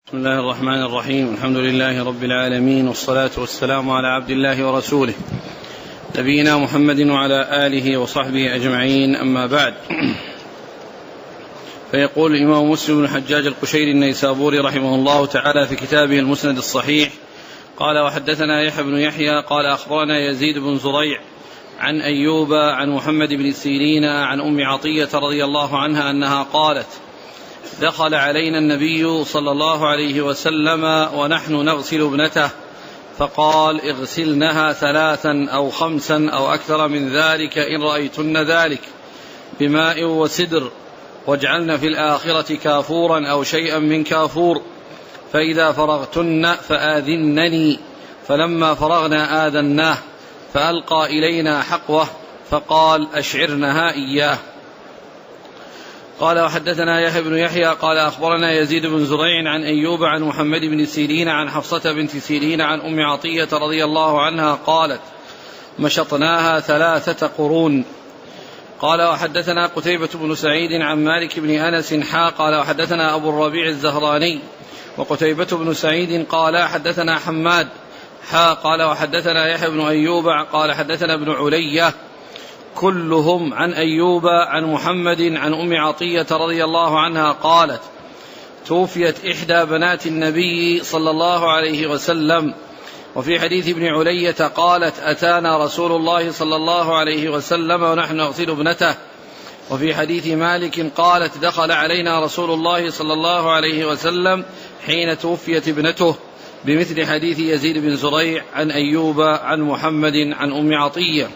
بسم الله الرحمن الرحيم. الحمد لله رب العالمين، والصلاة والسلام على عبد الله ورسوله نبينا محمد وعلى آله وصحبه أجمعين، أما بعد. فيقول الإمام مسلم بن الحجاج القشيري النيسابوري رحمه الله تعالى في كتابه المسند الصحيح: قال وحدثنا يحيى بن يحيى قال أخبرنا يزيد بن زريع عن أيوب عن محمد بن سيرين عن أم عطية رضي الله عنها أنها قالت: دخل علينا النبي صلى الله عليه وسلم ونحن نغسل ابنته، فقال: اغسلنها 3 أو 5 أو أكثر من ذلك إن رأيتن ذلك بماء وسدر، واجعلن في الآخرة كافورا أو شيئا من كافور، فإذا فرغتن فآذنني. فلما فرغنا آذناه، فألقى إلينا حقوه فقال: أشعرنها إياه. قال وحدثنا يحيى بن يحيى قال أخبرنا يزيد بن زريع عن أيوب عن محمد بن سيرين عن حفصة بنت سيرين عن أم عطية رضي الله عنها قالت: مشطناها 3 قرون. قال وحدثنا قتيبة بن سعيد عن مالك بن أنس قال وحدثنا أبو الربيع الزهراني وقتيبة بن سعيد قال حدثنا حماد قال وحدثنا يحيى بن أيوب قال حدثنا ابن علية، كلهم عن أيوب عن محمد عن أم عطية رضي الله عنها قالت: توفيت إحدى بنات النبي صلى الله عليه وسلم. وفي حديث ابن علية قالت: أتانا رسول الله صلى الله عليه وسلم ونحن نغسل ابنته. وفي حديث مالك قالت: دخل علينا رسول الله صلى الله عليه وسلم حين توفيت ابنته، بمثل حديث يزيد بن زريع عن أيوب عن محمد عن أم عطية.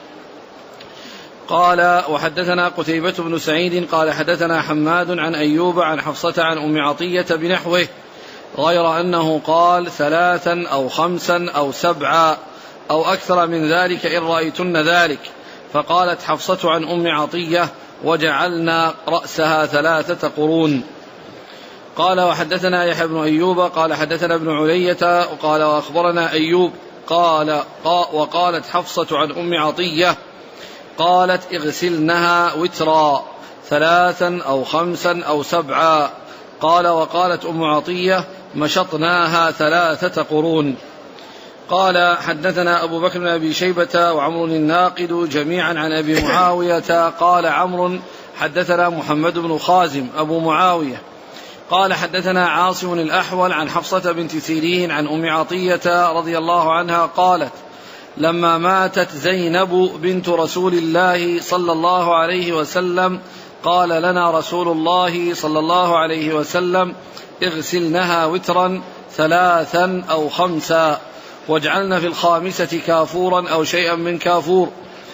قال وحدثنا قتيبة بن سعيد قال حدثنا حماد عن أيوب عن حفصة عن أم عطية بنحوه، غير أنه قال 3 أو 5 أو 7 أو أكثر من ذلك إن رأيتن ذلك. فقالت حفصة عن أم عطية: وجعلنا رأسها 3 قرون. قال وحدثنا يحيى بن أيوب قال حدثنا ابن علية قال وأخبرنا أيوب وقالت حفصة عن أم عطية قالت: اغسلنها وترا 3 أو 5 أو 7. قال وقالت أم عطية: مشطناها 3 قرون. قال حدثنا أبو بكر بن أبي شيبة وعمر الناقد جميعا عن أبي معاوية. قال عمرو حدثنا محمد بن خازم أبو معاوية قال حدثنا عاصم الأحول عن حفصة بنت سيرين عن أم عطية رضي الله عنها قالت: لما ماتت زينب بنت رسول الله صلى الله عليه وسلم قال لنا رسول الله صلى الله عليه وسلم: اغسلنها وترا 3 أو 5 واجعلن في الخامسة كافورا أو شيئا من كافور،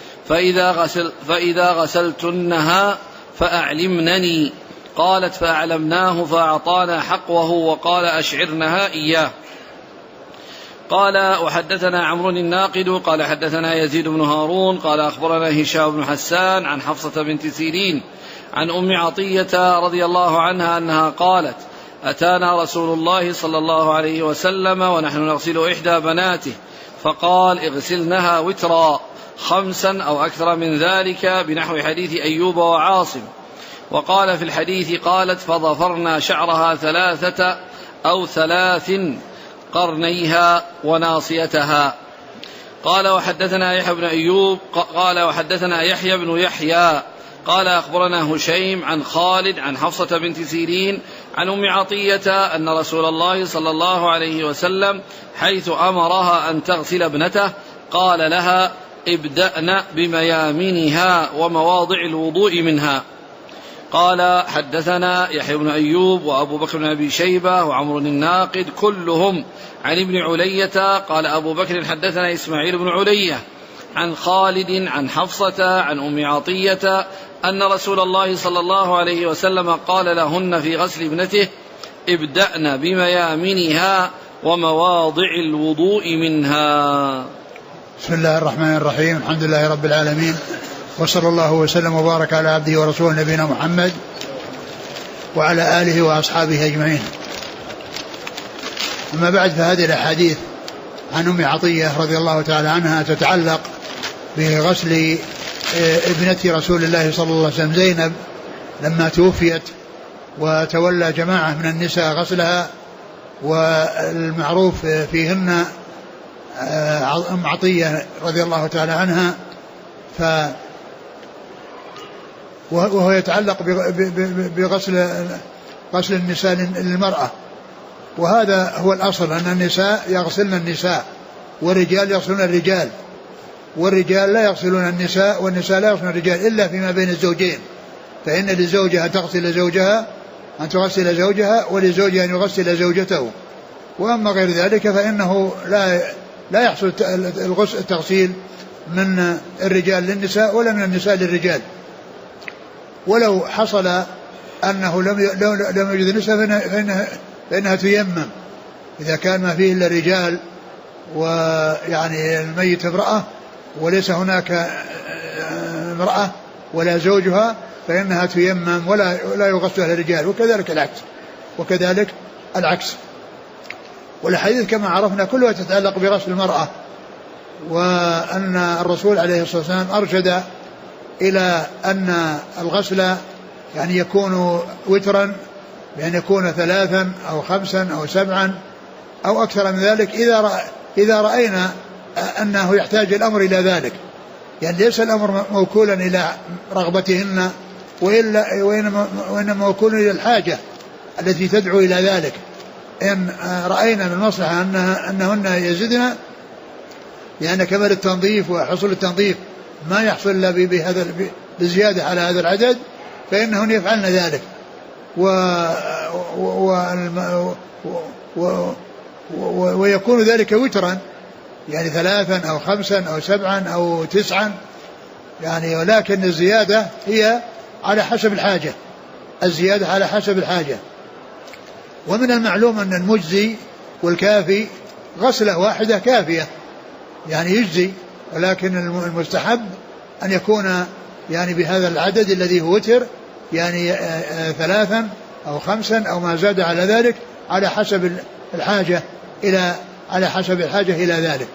فإذا غسلتنها فأعلمنني. قالت: فأعلمناه فأعطانا حقوه وقال: أشعرنها إياه. قال وحدثنا عمرو الناقد قال حدثنا يزيد بن هارون قال أخبرنا هشام بن حسان عن حفصة بنت سيرين عن أم عطية رضي الله عنها أنها قالت: أتانا رسول الله صلى الله عليه وسلم ونحن نغسل إحدى بناته، فقال: اغسلنها وترا 5 أو أكثر من ذلك، بنحو حديث أيوب وعاصم. وقال في الحديث قالت: فضفرنا شعرها 3 أو 3 قرنيها وناصيتها. قال وحدثنا يحيى بن أيوب قال وحدثنا يحيى بن يحيى قال أخبرنا هشيم عن خالد عن حفصة بنت سيرين عن أم عطية أن رسول الله صلى الله عليه وسلم حيث أمرها أن تغسل ابنته قال لها: ابدأن بميامنها ومواضع الوضوء منها. قال حدثنا يحيى بن أيوب وأبو بكر بن أبي شيبة وعمر الناقد كلهم عن ابن علية. قال أبو بكر حدثنا إسماعيل بن علية عن خالد عن حفصة عن أم عطية أن رسول الله صلى الله عليه وسلم قال لهن في غسل ابنته: ابدأن بميامنها ومواضع الوضوء منها. بسم الله الرحمن الرحيم. الحمد لله رب العالمين، وصلى الله وسلم وبارك على عبده ورسوله نبينا محمد وعلى آله وأصحابه أجمعين. أما بعد، فهذه الأحاديث عن أم عطية رضي الله تعالى عنها تتعلق بغسل ابنة رسول الله صلى الله عليه وسلم زينب لما توفيت، وتولى جماعة من النساء غسلها، والمعروف فيهن أم عطية رضي الله تعالى عنها، وهو يتعلق بغسل النساء للمرأة، وهذا هو الأصل، أن النساء يغسلن النساء والرجال يغسلون الرجال، والرجال لا يغسلون النساء والنساء لا يغسلون الرجال إلا فيما بين الزوجين، فإن للزوجة أن تغسل زوجها أن تغسل زوجها ولزوجها أن يغسل زوجته، وأما غير ذلك فإنه لا يحصل التغسيل من الرجال للنساء ولا من النساء للرجال. ولو حصل أنه لم يوجد نساء فإنها تيمم إذا كان ما فيه إلا الرجال، ويعني الميت امرأة وليس هناك امرأة ولا زوجها، فإنها تيمم ولا يغسلها الرجال، وكذلك العكس. والحديث كما عرفنا كلها تتعلق بغسل المرأة، وأن الرسول عليه الصلاة والسلام أرشد إلى أن الغسل يعني يكون وترا، بأن يكون 3 أو 5 أو 7 أو أكثر من ذلك إذا رأينا أنه يحتاج الأمر إلى ذلك، يعني ليس الأمر موكولا إلى رغبتهن وإنما موكول إلى الحاجة التي تدعو إلى ذلك. إن رأينا من المصلحة أنهن يزدن لأن كمال التنظيف وحصول التنظيف ما يحصل إلا بزيادة على هذا العدد، فإنهن يفعلن ذلك، ويكون ذلك وترا، يعني 3 أو 5 أو 7 أو 9 يعني، ولكن الزيادة هي على حسب الحاجة، الزيادة على حسب الحاجة. ومن المعلوم أن المجزي والكافي غسلة واحدة كافية يعني يجزي، ولكن المستحب أن يكون يعني بهذا العدد الذي هو وتر، يعني 3 أو 5 أو ما زاد على ذلك على حسب الحاجة إلى ذلك.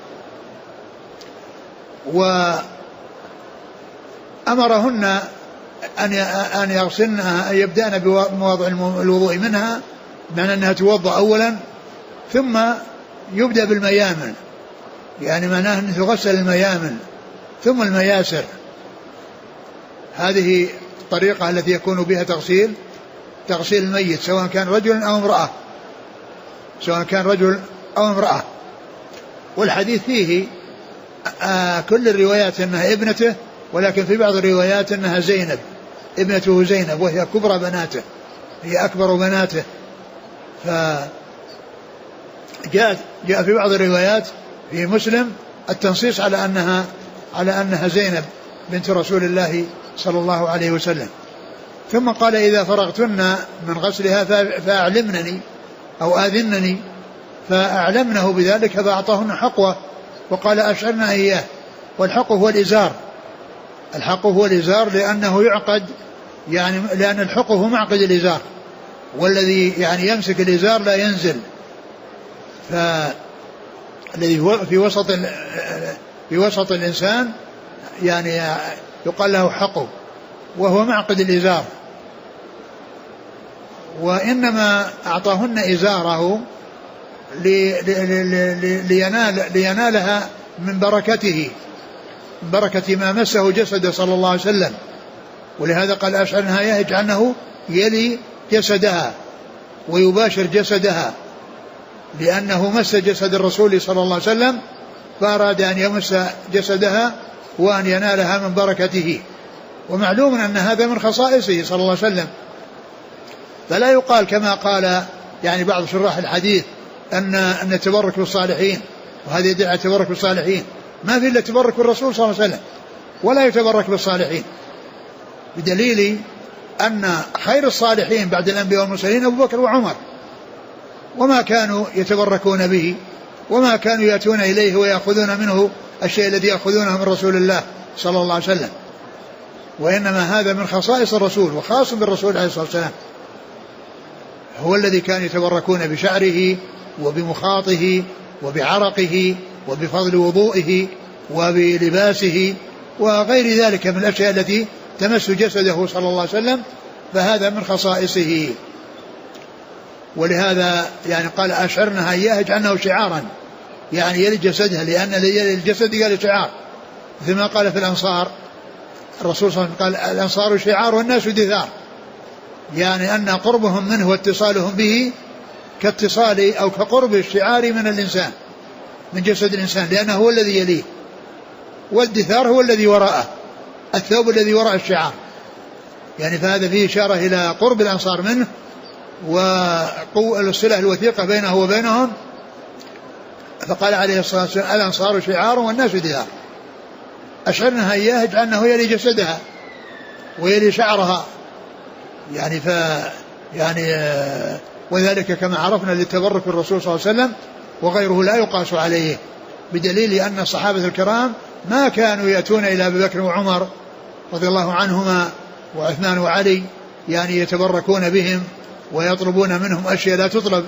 وأمرهن أن يغسلنها، أن يبدأن بمواضع الوضوء منها، بمعنى أنها توضأ أولا ثم يبدأ بالميامن، يعني معناه أن تغسل الميامن ثم المياسر. هذه الطريقة التي يكون بها تغسيل الميت، سواء كان رجل أو امرأة. والحديث فيه كل الروايات أنها ابنته، ولكن في بعض الروايات أنها زينب ابنته زينب، وهي كبرى بناته، هي أكبر بناته. فجاء في بعض الروايات في مسلم التنصيص على أنها زينب بنت رسول الله صلى الله عليه وسلم. ثم قال إذا فرغتن من غسلها فأعلمنني أو آذنني، فأعلمنه بذلك فأعطاهن حقوة، وقال أشعرنا إياه. والحق هو الإزار، لأنه يعقد، يعني لأن الحق هو معقد الإزار، والذي يعني يمسك الإزار لا ينزل، فالذي هو في وسط الإنسان يعني يقال له حقه، وهو معقد الإزار. وإنما أعطاهن إزاره لينالها من بركة ما مسه جسده صلى الله عليه وسلم. ولهذا قال أشعرنها يجعلنه يلي جسدها ويباشر جسدها، لأنه مس جسد الرسول صلى الله عليه وسلم، فأراد أن يمس جسدها وأن ينالها من بركته. ومعلوم أن هذا من خصائصه صلى الله عليه وسلم، فلا يقال كما قال يعني بعض شراح الحديث أن التبرك بالصالحين، وهذا يدعي التبرك بالصالحين، ما في إلا التبرك بالرسول صلى الله عليه وسلم، ولا يتبرك بالصالحين، بدليل أن خير الصالحين بعد الأنبياء والمرسلين أبو بكر وعمر، وما كانوا يتبركون به، وما كانوا يأتون إليه ويأخذون منه الشيء الذي يأخذونه من رسول الله صلى الله عليه وسلم. وإنما هذا من خصائص الرسول، وخاص بالرسول عليه الصلاة والسلام، هو الذي كان يتبركون بشعره وبمخاطه وبعرقه وبفضل وضوئه وبلباسه وغير ذلك من الأشياء التي تمس جسده صلى الله عليه وسلم، فهذا من خصائصه. ولهذا يعني قال أشعرنها إياه اجعلنه شعارا، يعني يلي جسدها، لأن الجسد قال شعار، مثل ما قال في الأنصار الرسول صلى الله عليه وسلم قال الأنصار شعار والناس دثار، يعني أن قربهم منه واتصالهم به كاتصال أو كقرب الشعار من الإنسان، من جسد الإنسان، لأنه هو الذي يليه، والدثار هو الذي وراءه، الثوب الذي وراء الشعار، يعني فهذا فيه إشارة إلى قرب الأنصار منه والصلة الوثيقة بينه وبينهم. فقال عليه الصلاة والسلام الأنصار شعار والناس دثار، أشعرنها إياه اجعلنه يلي جسدها ويلي شعرها، يعني وذلك كما عرفنا للتبرك بالرسول صلى الله عليه وسلم، وغيره لا يقاس عليه، بدليل أن الصحابة الكرام ما كانوا يأتون إلى أبي بكر وعمر رضي الله عنهما وعثمان وعلي يعني يتبركون بهم ويطلبون منهم أشياء لا تطلب،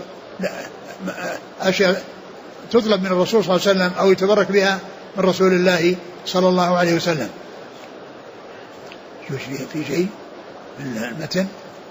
أشياء تطلب من الرسول صلى الله عليه وسلم أو يتبرك بها من رسول الله صلى الله عليه وسلم. شو في شيء من المتن؟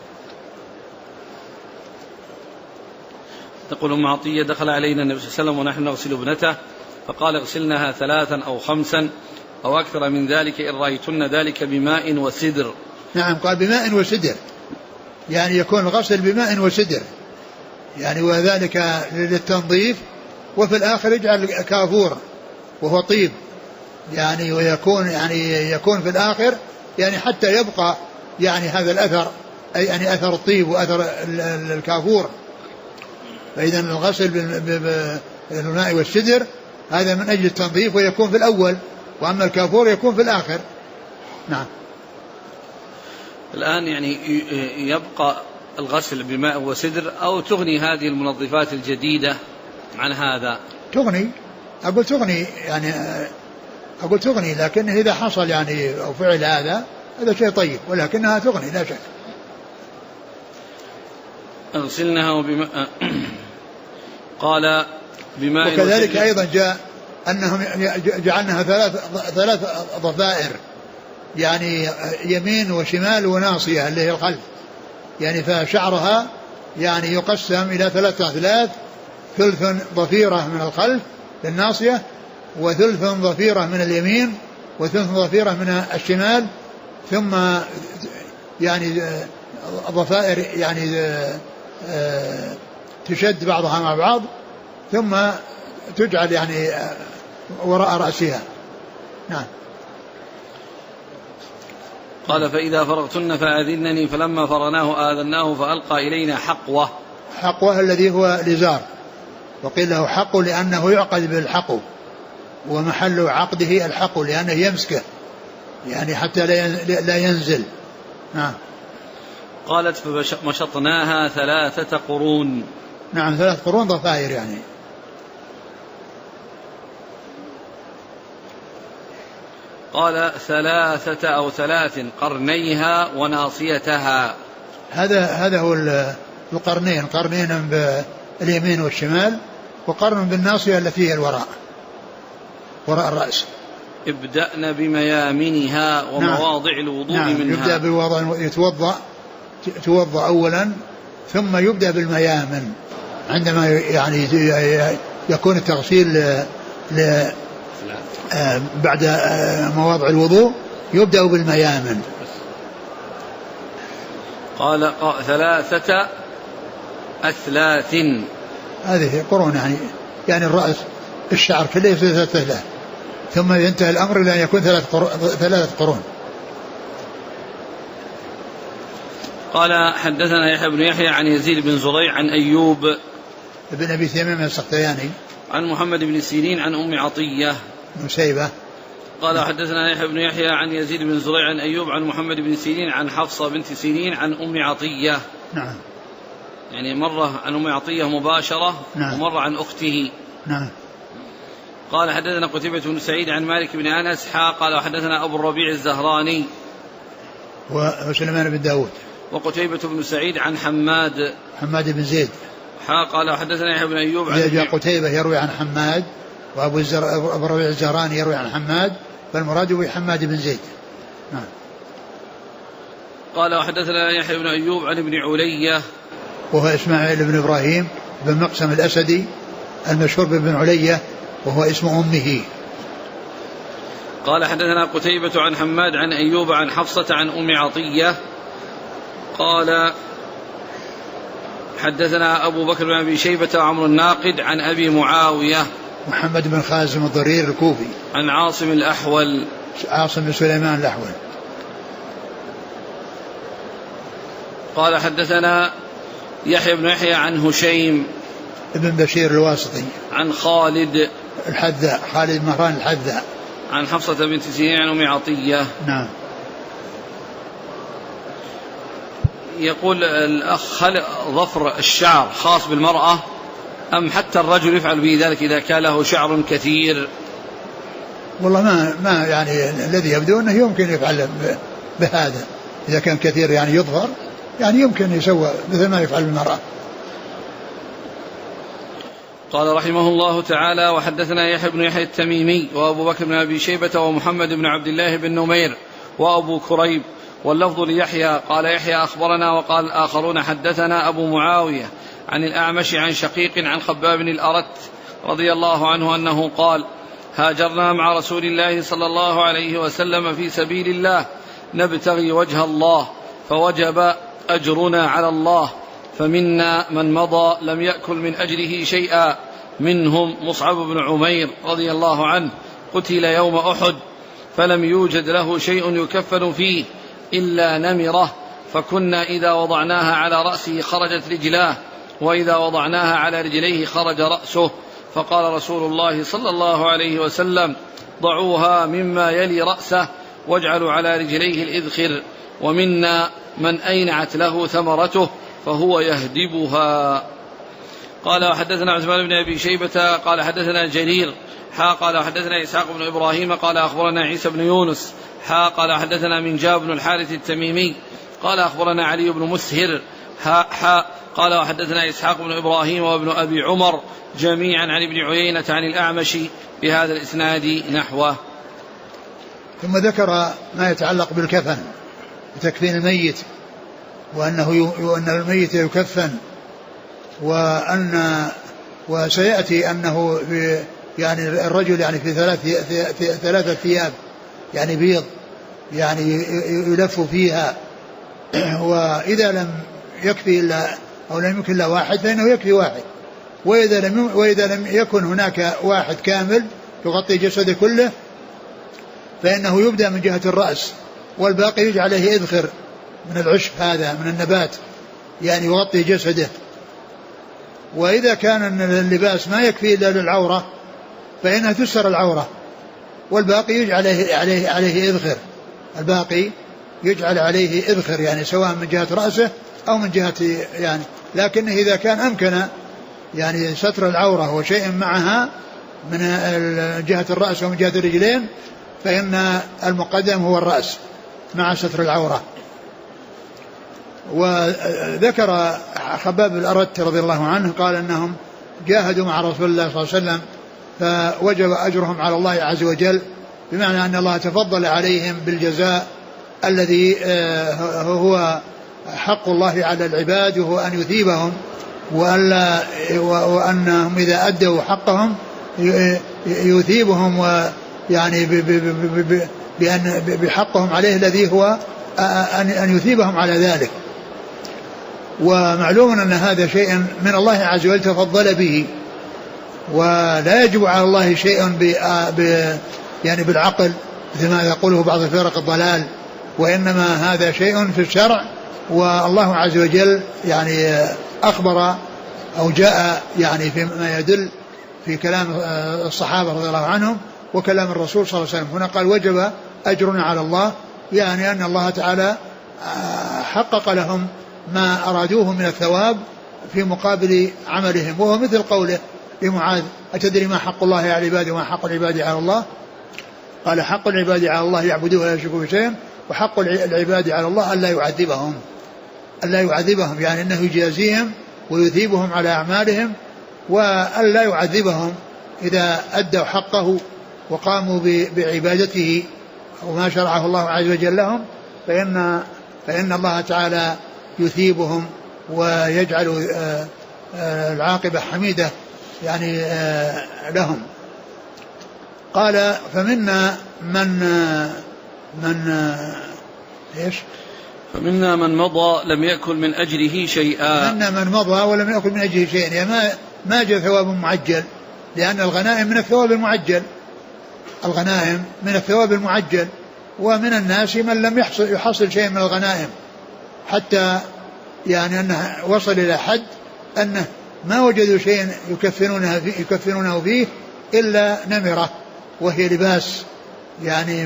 تقول أم عطية دخل علينا النبي صلى الله عليه وسلم ونحن نغسل ابنته فقال اغسلنها 3 أو 5 أو أكثر من ذلك إن رأيتن ذلك بماء وسدر. نعم قال بماء وسدر، يعني يكون الغسل بماء وسدر، يعني وذلك للتنظيف، وفي الآخر يجعل كافور وهو طيب، يعني ويكون يعني يكون في الآخر يعني حتى يبقى يعني هذا الأثر، أي يعني أثر الطيب وأثر الكافور. فإذا الغسل بالماء والسدر هذا من أجل التنظيف ويكون في الأول، وأما الكافور يكون في الآخر. نعم. الآن يعني يبقى الغسل بماء وسدر أو تغني هذه المنظفات الجديدة عن هذا؟ تغني، أقول تغني، يعني أقول تغني، لكن إذا حصل يعني أو فعل هذا شيء طيب، ولكنها تغني لا شك. اغسلنها بماء قال بماء وكذلك أيضا جاء أنهم جعلناها 3 ضفائر، يعني يمين وشمال وناصية اللي هي الخلف، يعني فشعرها يعني يقسم إلى 3 أثلاث، ثلث ضفيرة من الخلف للناصية، وثلث ضفيرة من اليمين، وثلث ضفيرة من الشمال، ثم يعني ضفائر يعني تشد بعضها مع بعض، ثم تجعل يعني وراء رأسها. نعم. قال فإذا فرغتن فآذنني، فلما فرناه آذناه فألقى إلينا حقوة. حقوة الذي هو الإزار، وقيل له حق لأنه يعقد بالحقو، ومحل عقده الحقو لأنه يمسكه يعني حتى لا ينزل. نعم. قالت فمشطناها 3 قرون. نعم 3 قرون ضفائر يعني. قال 3 أو 3 قرنيها وناصيتها. هذا هو القرنين، قرنين باليمين والشمال، وقرن بالناصية التي هي الوراء، وراء الرأس. ابدأنا بميامنها ومواضع الوضوء منها. يبدأ بالوضع، يتوضأ أولا ثم يبدأ بالميامن عندما يعني يكون التغسيل بعد مواضع الوضوء يبدأ بالميامن. قال 3 أثلاث، هذه قرون يعني الرأس الشعر كله يصير 3 أثلاث، ثم ينتهي الأمر إلى أن يكون 3 قرون. قال حدثنا يحيى بن يحيى عن يزيد بن زريع عن أيوب بن أبي تميم السختياني عن محمد بن سيرين عن أم عطية نسيبة. قال حدثنا يحيى بن يحيى عن يزيد بن زريع عن أيوب عن محمد بن سيرين عن حفصة بنت سيرين عن أم عطية. نعم. يعني مرة عن أم عطية مباشرة. نعم. ومرة عن أخته. نعم. قال حدثنا قتيبة بن سعيد عن مالك بن أنس قال وحدثنا أبو الربيع الزهراني وسليمان بن داود وقتيبة بن سعيد عن حماد بن زيد. قال وحدثنا يحيى بن أيوب عن قتيبة يروي عن حماد، وأبو الربيع الزهراني يروي عن حماد، فالمراد هو حماد بن زيد. نعم. قال وحدثنا يحيى بن أيوب عن ابن علية وهو إسماعيل بن إبراهيم بن مقسم الأسدي المشهور بن علية وهو اسم أمه. قال حدثنا قتيبة عن حماد عن أيوب عن حفصة عن أم عطية قال حدثنا أبو بكر بن أبي شيبة وعمر الناقد عن أبي معاوية محمد بن خازم الضرير الكوفي عن عاصم الأحول عاصم بن سليمان الأحول قال حدثنا يحيى بن يحيى عن هشيم ابن بشير الواسطي عن خالد الحذاء خالد مهران الحذاء عن حفصة بنت سيرين عن أم عطية. نعم. يقول الأخ هل ظفر الشعر خاص بالمرأة أم حتى الرجل يفعل به ذلك إذا كان له شعر كثير؟ والله ما يعني الذي يبدو أنه يمكن يفعل بهذا إذا كان كثير يعني يظفر يعني يمكن يسوى مثل ما يفعل المرأة. قال رحمه الله تعالى وحدثنا يحيى بن يحيى التميمي وأبو بكر بن أبي شيبة ومحمد بن عبد الله بن نمير وأبو كريب واللفظ ليحيى قال يحيى أخبرنا وقال الآخرون حدثنا أبو معاوية عن الأعمش عن شقيق عن خباب الأرت رضي الله عنه أنه قال هاجرنا مع رسول الله صلى الله عليه وسلم في سبيل الله نبتغي وجه الله فوجب أجرنا على الله فمنا من مضى لم يأكل من أجره شيئا منهم مصعب بن عمير رضي الله عنه قتل يوم أحد فلم يوجد له شيء يكفن فيه إلا نمرة فكنا إذا وضعناها على رأسه خرجت رجلاه وإذا وضعناها على رجليه خرج رأسه فقال رسول الله صلى الله عليه وسلم ضعوها مما يلي رأسه واجعلوا على رجليه الإذخر ومنا من أينعت له ثمرته فهو يهدبها. قال وحدثنا عثمان بن أبي شيبة قال حدثنا جرير قال حدثنا إسحاق بن إبراهيم قال أخبرنا عيسى بن يونس قال حدثنا منجاب بن الحارث التميمي قال أخبرنا علي بن مسهر قال وحدثنا إسحاق بن إبراهيم وابن أبي عمر جميعا عن ابن عيينة عن الأعمش بهذا الإسناد نحوه. ثم ذكر ما يتعلق بالكفن وتكفين الميت وأن الميت يكفن وسيأتي أنه يعني الرجل يعني في ثلاثة ثياب يعني بيض يعني يلف فيها وإذا لم يكفي إلا أو لم يكن إلا واحد فإنه يكفي واحد وإذا لم يكن هناك واحد كامل يغطي جسده كله فإنه يبدأ من جهة الرأس والباقي يجعل عليه إذخر من العشب هذا من النبات يعني يغطي جسده. وإذا كان اللباس ما يكفي إلا للعورة فإنها تستر العورة والباقي يجعل عليه إذخر الباقي يجعل عليه إذخر يعني سواء من جهة رأسه أو من جهة يعني لكنه إذا كان أمكن يعني ستر العورة وشيء معها من جهة الرأس ومن جهة الرجلين فإن المقدم هو الرأس مع ستر العورة. وذكر خباب الأرت رضي الله عنه قال أنهم جاهدوا مع رسول الله صلى الله عليه وسلم فوجب أجرهم على الله عز وجل بمعنى أن الله تفضل عليهم بالجزاء الذي هو حق الله على العباد وهو أن يثيبهم وأنهم إذا أدوا حقهم يثيبهم ويعني بحقهم عليه الذي هو أن يثيبهم على ذلك. ومعلوم أن هذا شيء من الله عز وجل تفضل به ولا يجب على الله شيء يعني بالعقل مثل ما يقوله بعض فرق الضلال وإنما هذا شيء في الشرع والله عز وجل يعني أخبر أو جاء يعني فيما يدل في كلام الصحابة رضي الله عنهم وكلام الرسول صلى الله عليه وسلم. هنا قال وجب أجرنا على الله يعني أن الله تعالى حقق لهم ما أرادوه من الثواب في مقابل عملهم وهو مثل قوله لمعاذ أتدري ما حق الله على العباد وما حق العباد على الله قال حق العباد على الله يعبدوه ولا يشركوا بشيء وحق العباد على الله ألا يعذبهم يعني أنه يجازيهم ويثيبهم على أعمالهم وألا يعذبهم إذا أدوا حقه وقاموا بعبادته وما شرعه الله عز وجل لهم فإن الله تعالى يثيبهم ويجعل العاقبة حميدة يعني لهم. قال فمنا ايش؟ فمنا من مضى لم يأكل من أجره شيئا. منا من مضى ولم يأكل من أجره شيئا، يعني ما جاء ثواب معجل، لأن الغنائم من الثواب المعجل، الغنائم من الثواب المعجل. ومن الناس من لم يحصل شيء من الغنائم، حتى يعني أنه وصل إلى حد أنه ما وجدوا شيء يكفنونه فيه إلا نمرة، وهي لباس، يعني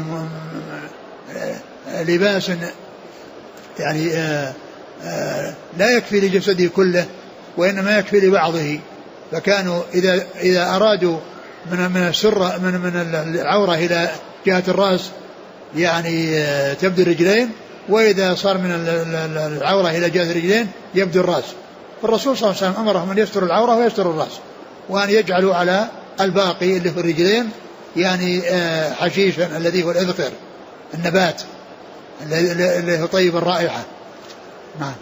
لباس يعني لا يكفي لجسده كله وإنما يكفي لبعضه. فكانوا إذا أرادوا من السرة من العورة إلى جهة الرأس يعني تبدو الرجلين، وإذا صار من العورة إلى جهة الرجلين يبدو الرأس. فالرسول صلى الله عليه وسلم أمرهم أن يستر العورة ويستر الرأس، وأن يجعلوا على الباقي اللي في الرجلين يعني حشيشا الذي هو الإذخر، النبات اللي هو طيب الرائحة. نعم.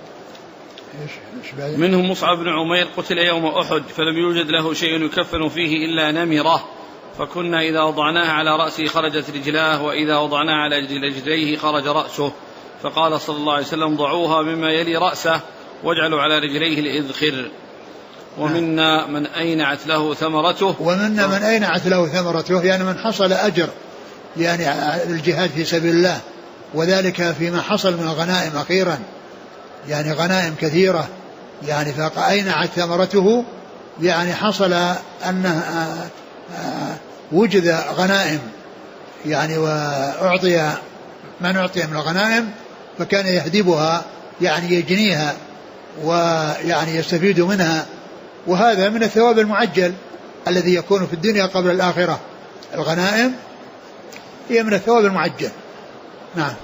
منهم مصعب بن عمير قتل يوم أحد فلم يوجد له شيء يكفن فيه إلا نمرة، فكنا إذا وضعناها على رأسه خرجت رجلاه، وإذا وضعناها على رجليه خرج رأسه، فقال صلى الله عليه وسلم ضعوها مما يلي رأسه واجعلوا على رجليه الإذخر. ومنا من أينعت له ثمرته. ومنا من أينعت له ثمرته، يعني من حصل أجر يعني الجهاد في سبيل الله، وذلك فيما حصل من الغنائم أخيرا، يعني غنائم كثيرة، يعني فأينعت ثمرته، يعني حصل أنه وجد غنائم يعني وأعطي من أعطي من الغنائم، فكان يهدبها يعني يجنيها ويعني يستفيد منها. وهذا من الثواب المعجل الذي يكون في الدنيا قبل الآخرة، الغنائم هي من الثواب المعجل. نعم.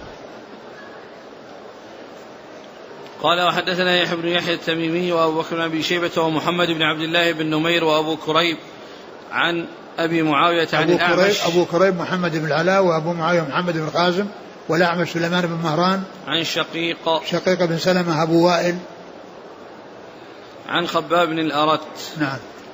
قال وحدثنا يحيى بن يحيى التميمي وأبو بكر بن أبي شيبة ومحمد بن عبد الله بن نمير وأبو كريب عن أبي معاوية عن الأعمش. أبو كريب محمد بن العلاء، وأبو معاوية محمد بن القاسم، والأعمش سليمان بن مهران عن شقيق بن سلمة أبو وائل عن خباب بن الأرت. نعم.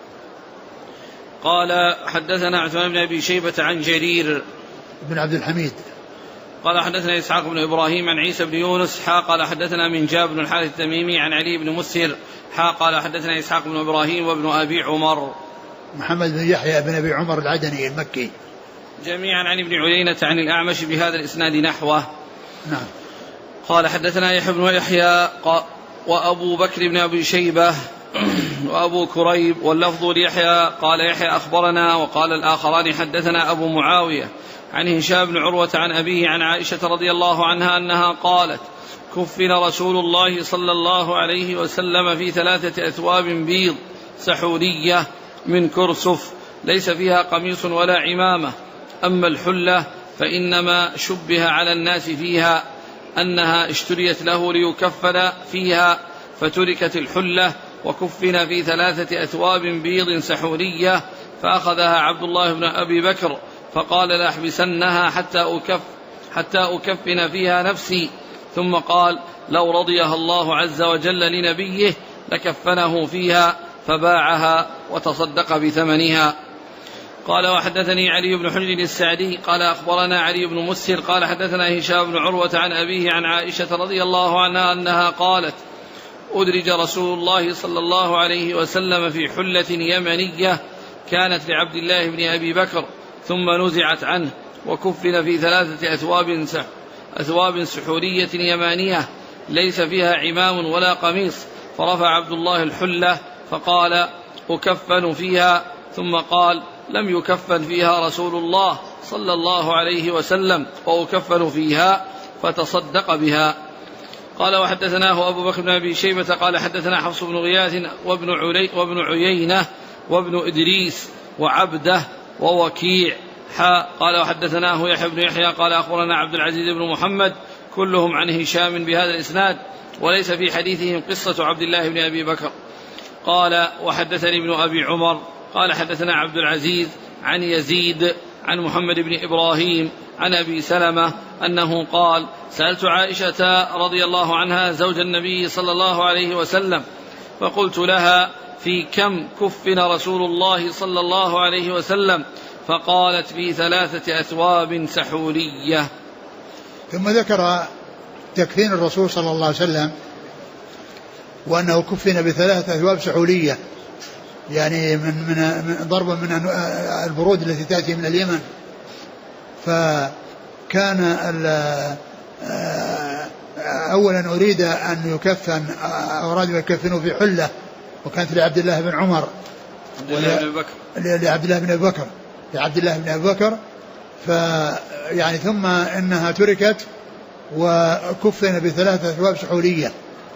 قال حدثنا عثمان بن أبي شيبة عن جرير بن عبد الحميد قال حدثنا إسحاق بن إبراهيم عن عيسى بن يونس قال حدثنا من جاب بن الحارث التميمي عن علي بن مسهر قال حدثنا إسحاق بن إبراهيم وابن أبي عمر محمد بن يحيى بن أبي عمر العدني المكي جميعا عن ابن عيينة عن الأعمش بهذا الإسناد نحوه. نعم. قال حدثنا يحيى بن يحيى وأبو بكر بن أبي شيبة وأبو كريب واللفظ ليحيى قال يحيى أخبرنا، وقال الآخران حدثنا أبو معاوية عن هشام بن عروة عن أبيه عن عائشة رضي الله عنها أنها قالت كفن رسول الله صلى الله عليه وسلم في 3 أثواب بيض سحورية من كرسف ليس فيها قميص ولا عمامة، أما الحلة فإنما شبه على الناس فيها أنها اشتريت له ليكفن فيها، فتركت الحلة وكفن في 3 أثواب بيض سحورية، فأخذها عبد الله بن أبي بكر فقال لأحبسنها حتى أكفن فيها نفسي، ثم قال لو رضيها الله عز وجل لنبيه لكفنه فيها، فباعها وتصدق بثمنها. قال وحدثني علي بن حجر السعدي قال أخبرنا علي بن مسهر قال حدثنا هشام بن عروة عن أبيه عن عائشة رضي الله عنها أنها قالت أدرج رسول الله صلى الله عليه وسلم في حلة يمنية كانت لعبد الله بن أبي بكر ثم نزعت عنه، وكفن في 3 أثواب سحورية يمانية ليس فيها عمام ولا قميص، فرفع عبد الله الحلة فقال أكفن فيها، ثم قال لم يكفن فيها رسول الله صلى الله عليه وسلم وأكفن فيها، فتصدق بها. قال وحدثناه أبو بكر بن أبي شيبة قال حدثنا حفص بن غياث وابن عيينة وابن إدريس وعبده ووكيع قال وحدثناه يحيى بن يحيى قال أخبرنا عبد العزيز بن محمد كلهم عن هشام بهذا الإسناد، وليس في حديثهم قصة عبد الله بن أبي بكر. قال وحدثني ابن أبي عمر قال حدثنا عبد العزيز عن يزيد عن محمد بن إبراهيم عن أبي سلمة أنه قال: سألت عائشة رضي الله عنها زوج النبي صلى الله عليه وسلم فقلت لها: في كم كفن رسول الله صلى الله عليه وسلم؟ فقالت: في 3 أثواب سحولية. ثم ذكر تكفين الرسول صلى الله عليه وسلم وأنه كفن ب3 أثواب سحولية، يعني من ضرب من البرود التي تأتي من اليمن. فكان أولا أريد أن يكفن، أراد أن يكفنوا في حلة، وكانت لعبد الله بن عمر لعبد الله بن أبي بكر فيعني ثم إنها تركت وكفن ب3 أثواب سحولية.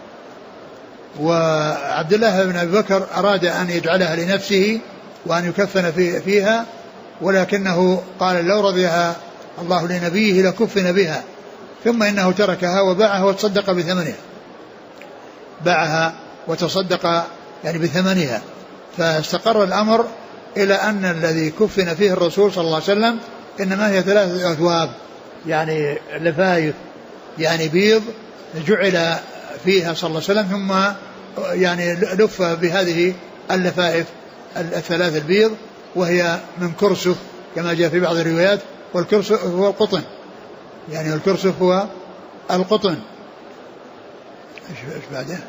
وعبد الله بن أبي بكر أراد أن يجعلها لنفسه وأن يكفن فيها، ولكنه قال: لو رضيها الله لنبيه لكفن بها. ثم إنه تركها وباعها وتصدق بثمنها، باعها وتصدق يعني بثمنها. فاستقر الأمر إلى أن الذي كفن فيه الرسول صلى الله عليه وسلم إنما هي 3 أثواب، يعني لفايف، يعني بيض جعل فيها صلى الله عليه وسلم، ثم يعني لف بهذه اللفائف 3 البيض، وهي من كرسف كما جاء في بعض الروايات. والكرسف هو القطن، يعني الكرسف هو القطن. ايش بعده؟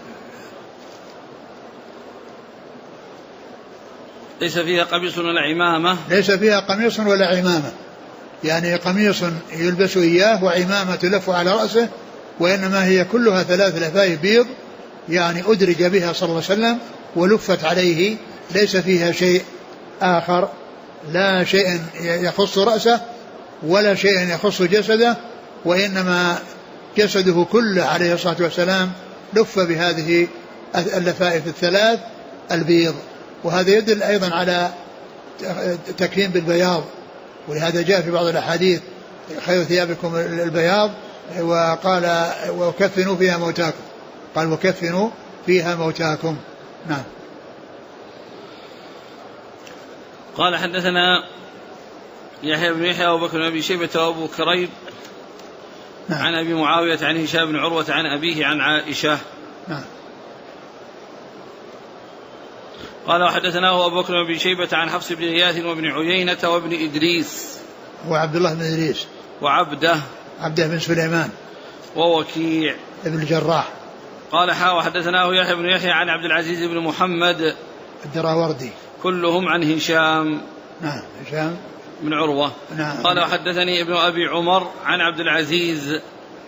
ليس فيها قميص ولا عمامة. ليس فيها قميص ولا عمامة، يعني قميص يلبس إياه وعمامة تلف على رأسه، وإنما هي كلها 3 لفايف بيض، يعني أدرج بها صلى الله عليه وسلم ولفت عليه، ليس فيها شيء آخر، لا شيء يخص رأسه ولا شيء يخص جسده، وإنما جسده كله عليه الصلاة والسلام لف بهذه اللفائف 3 البيض. وهذا يدل أيضا على تكفين بالبياض، ولهذا جاء في بعض الأحاديث: خير ثيابكم البياض، وقال: وكفنوا فيها موتاكم. قال: وكفنوا فيها موتاكم. نعم. قال: حدثنا يحيى بن يحيى وأبو بكر بن أبي شيبة وأبو كريب نعم. عن أبي معاوية عن هشام بن عروة عن أبيه عن عائشة. نعم. قال: وحدثناه أبو بكر بن أبي شيبة عن حفص بن غياث وابن عيينة وابن إدريس وعبد الله بن إدريس وعبده بن سليمان ووكيع ابن الجراح. قال: وحدثناه يحيى بن يحيى عن عبد العزيز بن محمد الدراوردي كلهم عن هشام. نعم. هشام بن عروة. نعم. قال: وحدثني ابن أبي عمر عن عبد العزيز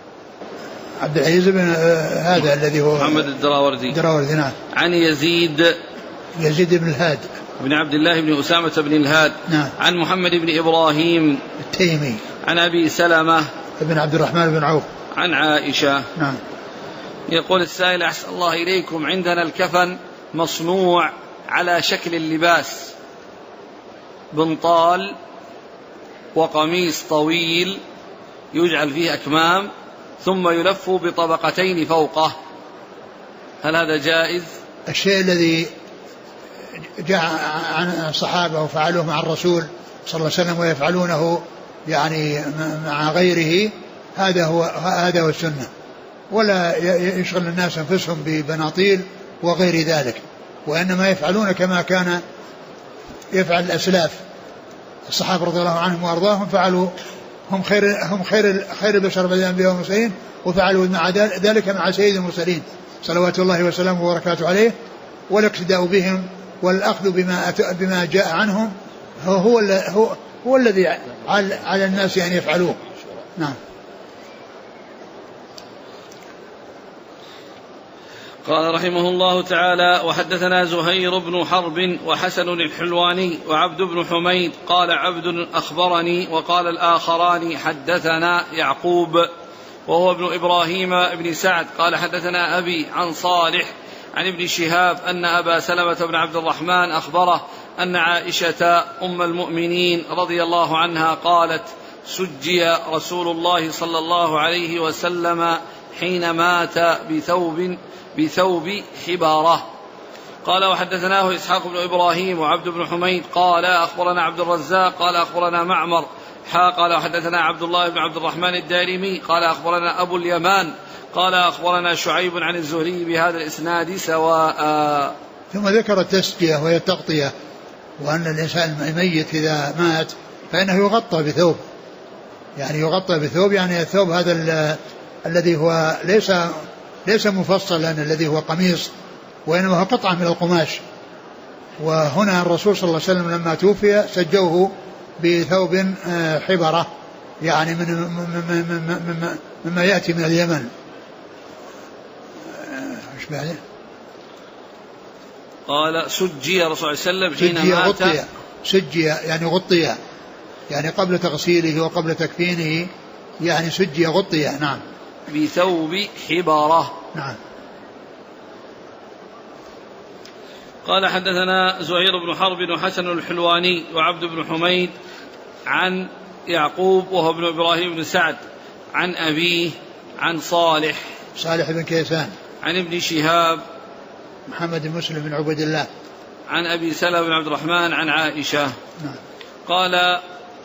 بن هذا الذي هو محمد الدراوردي. نعم. عن يزيد بن الهاد بن عبد الله بن أسامة بن الهاد. نعم. عن محمد بن إبراهيم التيمي عن أبي سلمة بن عبد الرحمن بن عوف عن عائشة. نعم. يقول السائل: أحسن الله إليكم، عندنا الكفن مصنوع على شكل اللباس، بنطال وقميص طويل يجعل فيه أكمام ثم يلف بطبقتين فوقه، هل هذا جائز؟ الشيء الذي جاء عن الصحابة وفعلوه مع الرسول صلى الله عليه وسلم ويفعلونه يعني مع غيره، هذا هو السنة، ولا يشغل الناس أنفسهم ببناطيل وغير ذلك، وإنما يفعلون كما كان يفعل الأسلاف الصحابة رضي الله عنهم وأرضاهم، فعلوا هم خير البشر بعد الأنبياء والمرسلين، وفعلوا مع ذلك مع سيد المرسلين صلوات الله وسلامه وبركاته عليه. والاقتداء بهم والأخذ بما جاء عنهم هو الذي على الناس أن يفعلوه. نعم. قال رحمه الله تعالى: وحدثنا زهير بن حرب وحسن الحلواني وعبد بن حميد قال عبد أخبرني، وقال الآخران حدثنا يعقوب وهو ابن إبراهيم بن سعد قال حدثنا أبي عن صالح عن ابن شهاب أن أبا سلمة بن عبد الرحمن أخبره أن عائشة أم المؤمنين رضي الله عنها قالت: سجي رسول الله صلى الله عليه وسلم حين مات بثوب حبارة، قال وحدثناه إسحاق بن إبراهيم وعبد بن حميد قال أخبرنا عبد الرزاق قال أخبرنا معمر قال وحدثنا عبد الله بن عبد الرحمن الدارمي قال أخبرنا أبو اليمان قال أخبرنا شعيب عن الزهري بهذا الإسناد سواء. ثم ذكر التسجية وهي التغطية، وأن الإنسان الميت إذا مات فإنه يغطى بثوب، يعني يغطى بثوب، يعني الثوب هذا الذي هو ليس مفصلا الذي هو قميص، وإنما هو قطعة من القماش. وهنا الرسول صلى الله عليه وسلم لما توفي سجوه بثوب حبرة، يعني مما يأتي من اليمن. ايش بعده؟ قال سجي الرسول صلى الله عليه وسلم حين مات. سجي يعني غطي، يعني قبل تغسيله وقبل تكفينه، يعني سجي غطي. نعم. بثوب حبرة. نعم. قال حدثنا زهير بن حرب وحسن الحلواني وعبد بن حميد عن يعقوب وهو ابن إبراهيم بن سعد عن أبيه عن صالح بن كيسان عن ابن شهاب محمد بن مسلم بن عبد الله عن أبي سلمة بن عبد الرحمن عن عائشة. نعم. قال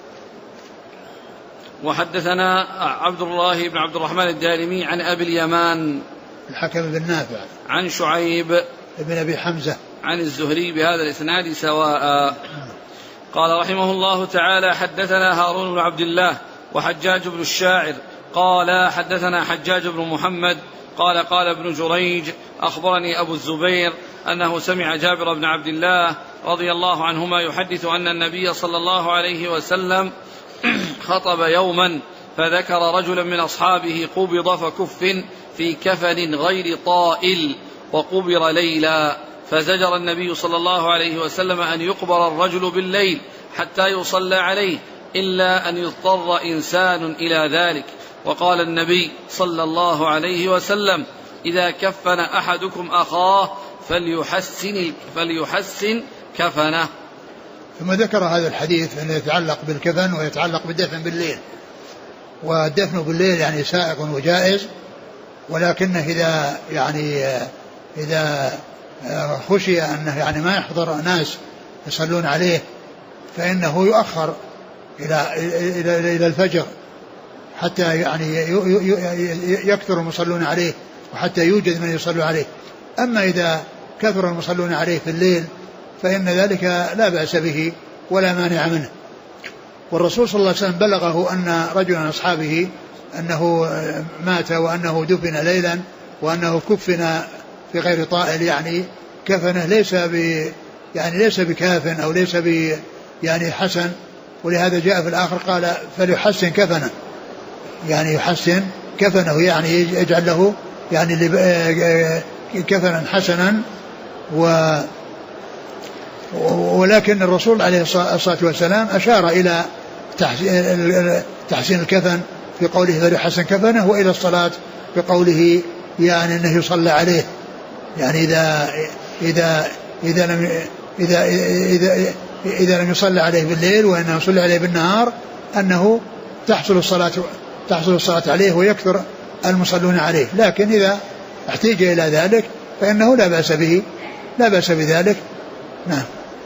وحدثنا عبد الله بن عبد الرحمن الدارمي عن أبي اليمان الحكم بن نافع عن شعيب ابن أبي حمزة عن الزهري بهذا الإسناد سواء. قال رحمه الله تعالى حدثنا هارون بن عبد الله وحجاج بن الشاعر قال حدثنا حجاج بن محمد قال قال ابن جريج أخبرني أبو الزبير أنه سمع جابر بن عبد الله رضي الله عنهما يحدث أن النبي صلى الله عليه وسلم خطب يوما فذكر رجلا من أصحابه قبض فكف في كفن غير طائل وقبر ليلا، فزجر النبي صلى الله عليه وسلم أن يقبر الرجل بالليل حتى يصلى عليه إلا أن يضطر إنسان إلى ذلك. وقال النبي صلى الله عليه وسلم إذا كفن أحدكم أخاه فليحسن كفنه. ثم ذكر هذا الحديث أنه يتعلق بالكفن ويتعلق بالدفن بالليل، والدفن بالليل يعني سائغ وجائز، ولكنه إذا خشي أنه يعني ما يحضر ناس يصلون عليه فإنه يؤخر إلى الفجر حتى يعني يكثر المصلون عليه وحتى يوجد من يصلوا عليه. أما إذا كثر المصلون عليه في الليل فإن ذلك لا بأس به ولا مانع منه. والرسول صلى الله عليه وسلم بلغه أن رجلا من أصحابه أنه مات وأنه دفن ليلا وأنه كفن في غير طائل، يعني كفنه ليس بكاف أو ليس يعني حسن، ولهذا جاء في الآخر قال فليحسن كفنه، يعني يحسن كفنه يعني يجعل له يعني كفنا حسنا. ولكن الرسول عليه الصلاة والسلام أشار إلى تحسين الكفن في قوله فليحسن كفنه، وإلى الصلاة بقوله يعني أنه يصلى عليه، يعني إذا لم يصلى عليه بالليل وإنه يصلى عليه بالنهار أنه تحصل الصلاة عليه ويكثر المصلون عليه. لكن إذا احتاج إلى ذلك فإنه لا بأس بذلك. نعم.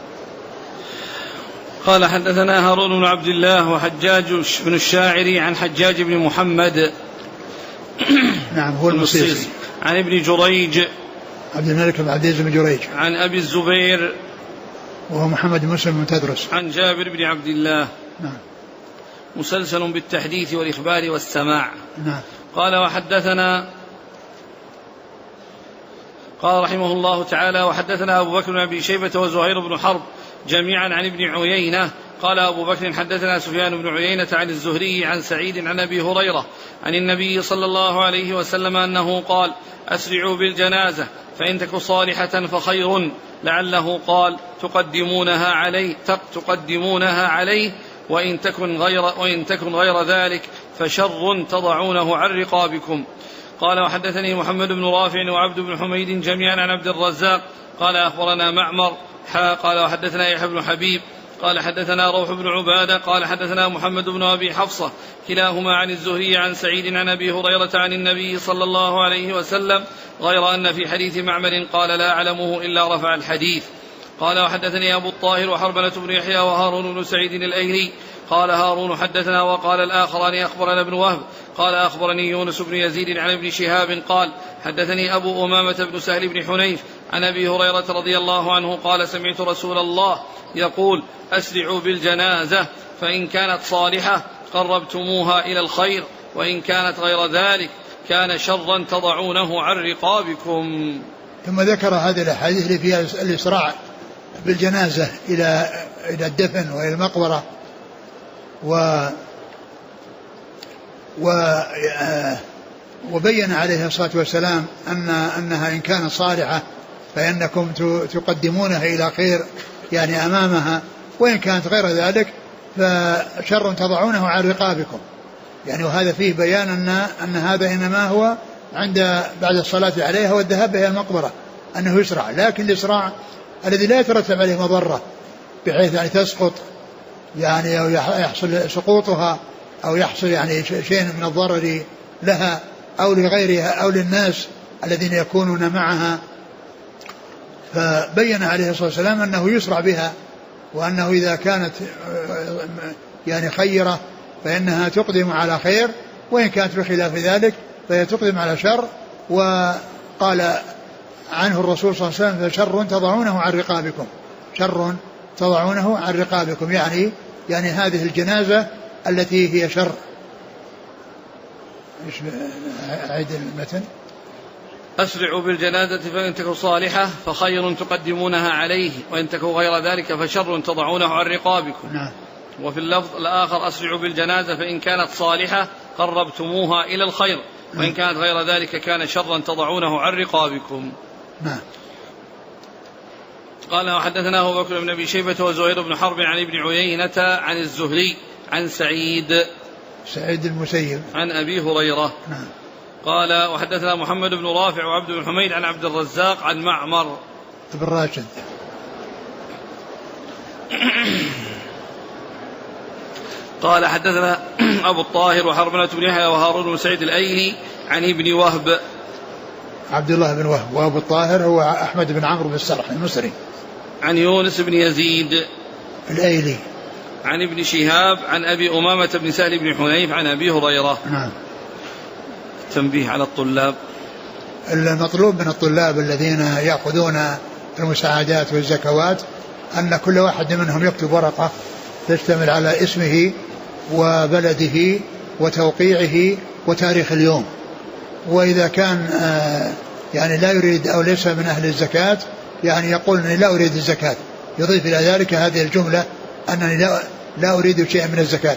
قال حدثنا هارون بن عبد الله وحجاج بن الشاعري عن حجاج بن محمد نعم هو المصيصي عن ابن جريج عبد الملك بن عبد العزيز بن جريج عن أبي الزبير وهو محمد بن مسلم بن تدرس عن جابر بن عبد الله. نعم. مسلسل بالتحديث والإخبار والسماع. نعم. قال وحدثنا قال رحمه الله تعالى وحدثنا أبو بكر بن أبي شيبة وزهير بن حرب جميعا عن ابن عيينة قال أبو بكر حدثنا سفيان بن عيينة عن الزهري عن سعيد عن أبي هريرة عن النبي صلى الله عليه وسلم أنه قال أسرعوا بالجنازة فإن تك صالحة فخير، لعله قال تقدمونها عليه وإن تكن غير ذلك فشر تضعونه عن رقابكم. قال وحدثني محمد بن رافع وعبد بن حميد جميعا عن عبد الرزاق قال أخبرنا معمر قال وحدثنا يحيى بن حبيب قال حدثنا روح بن عبادة قال حدثنا محمد بن أبي حفصة كلاهما عن الزهري عن سعيد عن أبي هريرة عن النبي صلى الله عليه وسلم غير أن في حديث معمر قال لا أعلمه إلا رفع الحديث. قال وحدثني أبو الطاهر وحرملة بن يحيى وهارون بن سعيد الأيلي قال هارون حدثنا وقال الآخران أخبرنا ابن وهب قال أخبرني يونس بن يزيد عن ابن شهاب قال حدثني أبو أمامة بن سهل بن حنيف عن أبي هريرة رضي الله عنه قال سمعت رسول الله يقول أسرعوا بالجنازة فإن كانت صالحة قربتموها إلى الخير وإن كانت غير ذلك كان شرا تضعونه عن رقابكم. ثم ذكر هذه الأحاديث اللي فيها الإسراع بالجنازة إلى الدفن وإلى المقبرة وبين عليه الصلاة والسلام أنها إن كانت صالحة فإنكم تقدمونها إلى خير يعني أمامها وإن كانت غير ذلك فشر تضعونه على رقابكم يعني. وهذا فيه بيان أن هذا إنما هو بعد الصلاة عليها والذهاب إلى المقبرة أنه يسرع، لكن الإسراع الذي لا يترتب عليه مضرة بحيث يعني تسقط يعني أو يحصل سقوطها أو يحصل يعني شيء من الضرر لها أو لغيرها أو للناس الذين يكونون معها. فبين عليه الصلاة والسلام أنه يسرع بها وأنه إذا كانت يعني خيرة فإنها تقدم على خير وإن كانت بخلاف ذلك فهي تقدم على شر. وقال عنه الرسول صلى الله عليه وسلم فشر تضعونه عن رقابكم، شر تضعونه عن رقابكم يعني هذه الجنازة التي هي شر. أعيد المتن. أسرعوا بالجنازة فإن تكن صالحة فخير تقدمونها عليه وإن تكن غير ذلك فشر تضعونه عن رقابكم. نعم. وفي اللفظ الآخر أسرعوا بالجنازة فإن كانت صالحة قربتموها إلى الخير وإن كانت غير ذلك كان شرا تضعونه عن رقابكم. نعم. قال وحدثنا أبو بكر بن أبي شيبة وزهير بن حرب عن ابن عيينة عن الزهري عن سعيد المسيب عن أبي هريرة. نعم. قال وحدثنا محمد بن رافع وعبد بن حميد عن عبد الرزاق عن معمر بن راشد قال حدثنا أبو الطاهر وحرملة بن يحيى وهارون بن سعيد الأيلي عن ابن وهب عبد الله بن وهب. وأبو الطاهر هو أحمد بن عمرو بن السرح المصري عن يونس بن يزيد الأيلي عن ابن شهاب عن أبي أمامة بن سهل بن حنيف عن أبي هريرة. نعم. تنبيه على الطلاب. المطلوب من الطلاب الذين يأخذون المساعدات والزكوات أن كل واحد منهم يكتب ورقة تشتمل على اسمه وبلده وتوقيعه وتاريخ اليوم، وإذا كان يعني لا يريد أو ليس من أهل الزكاة يعني يقول أني لا أريد الزكاة، يضيف إلى ذلك هذه الجملة أنني لا أريد شيئا من الزكاة.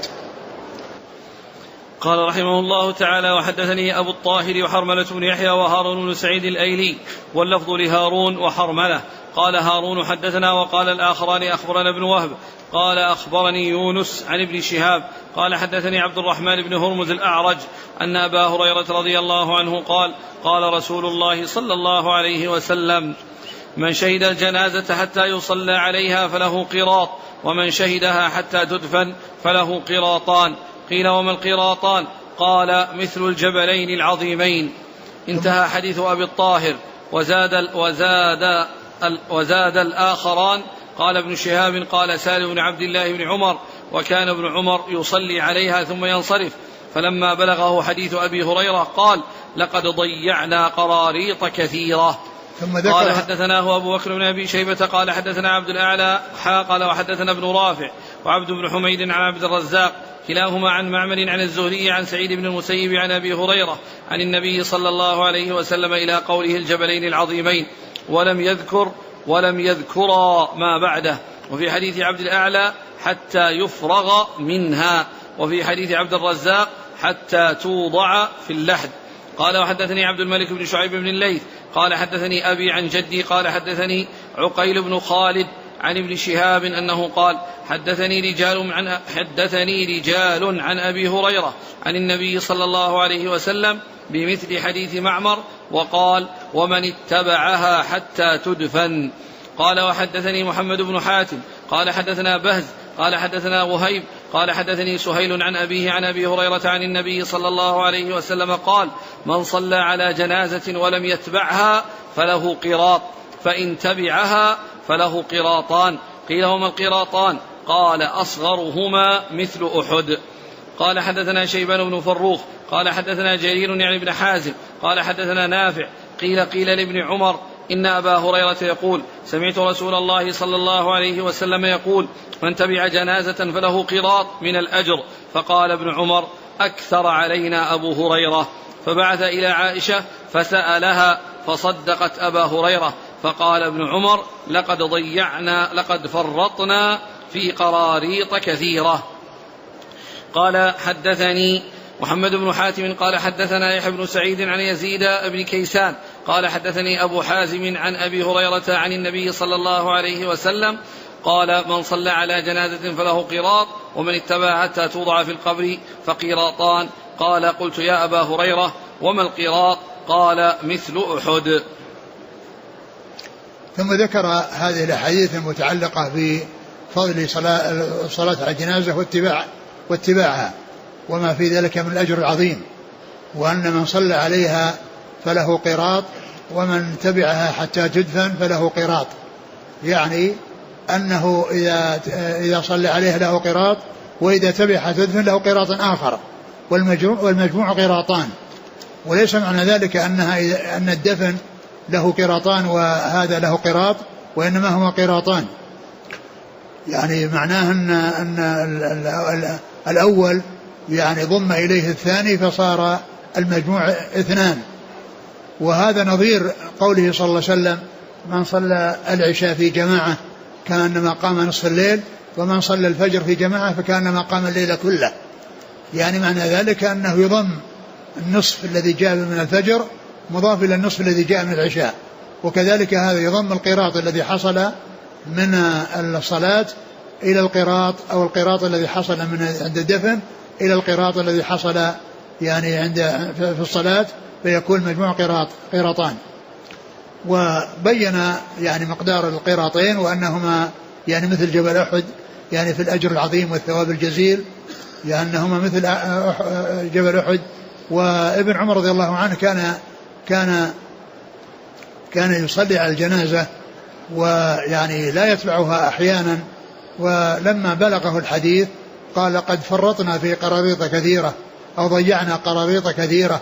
قال رحمه الله تعالى وحدثني أبو الطاهر وحرملة بن يحيى وهارون بن سعيد الأيلي واللفظ لهارون وحرملة. قال هارون حدثنا وقال الآخران أخبرنا ابن وهب قال أخبرني يونس عن ابن شهاب قال حدثني عبد الرحمن بن هرمز الأعرج أن أبا هريرة رضي الله عنه قال قال رسول الله صلى الله عليه وسلم من شهد الجنازة حتى يصلى عليها فله قيراط ومن شهدها حتى تدفن فله قيراطان. قيل وما القيراطان؟ قال مثل الجبلين العظيمين. انتهى حديث أبي الطاهر. وزاد الآخران. قال ابن شهاب قال سالم بن عبد الله بن عمر وكان ابن عمر يصلي عليها ثم ينصرف، فلما بلغه حديث أبي هريرة قال لقد ضيعنا قراريط كثيرة. قال حدثناه أبو بكر بن أبي شيبة قال حدثنا عبد الأعلى قال وحدثنا ابن رافع وعبد بن حميد عن عبد الرزاق كلاهما عن معمر عن الزهري عن سعيد بن المسيب عن أبي هريرة عن النبي صلى الله عليه وسلم إلى قوله الجبلين العظيمين ولم يذكرا ما بعده. وفي حديث عبد الأعلى حتى يفرغ منها، وفي حديث عبد الرزاق حتى توضع في اللحد. قال وحدثني عبد الملك بن شعيب بن الليث قال حدثني أبي عن جدي قال حدثني عقيل بن خالد عن ابن شهاب أنه قال حدثني رجال عن أبي هريرة عن النبي صلى الله عليه وسلم بمثل حديث معمر وقال ومن اتبعها حتى تدفن. قال وحدثني محمد بن حاتم قال حدثنا بهز قال حدثنا وهيب قال حدثني سهيل عن أبيه عن أبي هريرة عن النبي صلى الله عليه وسلم قال: من صلى على جنازة ولم يتبعها فله قراط، فإن تبعها فله قراطان. قيل: وما القراطان؟ قال: أصغرهما مثل أحد. قال حدثنا شيبان بن فروخ قال حدثنا جرير يعني بن حازم قال حدثنا نافع قيل لابن عمر: إن أبا هريرة يقول: سمعت رسول الله صلى الله عليه وسلم يقول: من تبع جنازة فله قراط من الأجر. فقال ابن عمر: أكثر علينا أبو هريرة. فبعث إلى عائشة فسألها فصدقت أبا هريرة. فقال ابن عمر: لقد فرطنا في قراريط كثيرة. قال حدثني محمد بن حاتم قال حدثنا يحيى بن سعيد عن يزيد بن كيسان قال حدثني أبو حازم عن أبي هريرة عن النبي صلى الله عليه وسلم قال: من صلى على جنازة فله قراط، ومن اتبع حتى توضع في القبر فقراطان. قال: قلت: يا أبا هريرة وما القراط؟ قال: مثل أحد. ثم ذكر هذه الأحاديث المتعلقة بفضل صلاة على الجنازة واتباعها وما في ذلك من الأجر العظيم، وأن من صلى عليها فله قراط، ومن تبعها حتى تدفن فله قراط، يعني أنه إذا صلى عليها له قراط، وإذا تبع حتى تدفن له قراط آخر، والمجموع قراطان. وليس معنى ذلك أن الدفن له قراطان وهذا له قراط، وإنما هما قراطان، يعني معناه أن الأول يعني ضم إليه الثاني فصار المجموع 2. وهذا نظير قوله صلى الله عليه وسلم: من صلى العشاء في جماعة كأنما قام نصف الليل، ومن صلى الفجر في جماعة فكأنما قام الليل كله. يعني معنى ذلك أنه يضم النصف الذي جاء من الفجر مضاف إلى النصف الذي جاء من العشاء، وكذلك هذا يضم القراط الذي حصل من الصلاة إلى القراط، أو القراط الذي حصل من عند الدفن إلى القراط الذي حصل يعني في الصلاة، فيكون مجموع قراطان. وبين يعني مقدار القراطين وأنهما يعني مثل جبل أحد، يعني في الأجر العظيم والثواب الجزيل، لأنهما مثل جبل أحد. وابن عمر رضي الله عنه كان يصلي على الجنازة ويعني لا يتبعها أحيانا، ولما بلغه الحديث قال: قد فرطنا في قراريط كثيرة، أو ضيعنا قراريط كثيرة،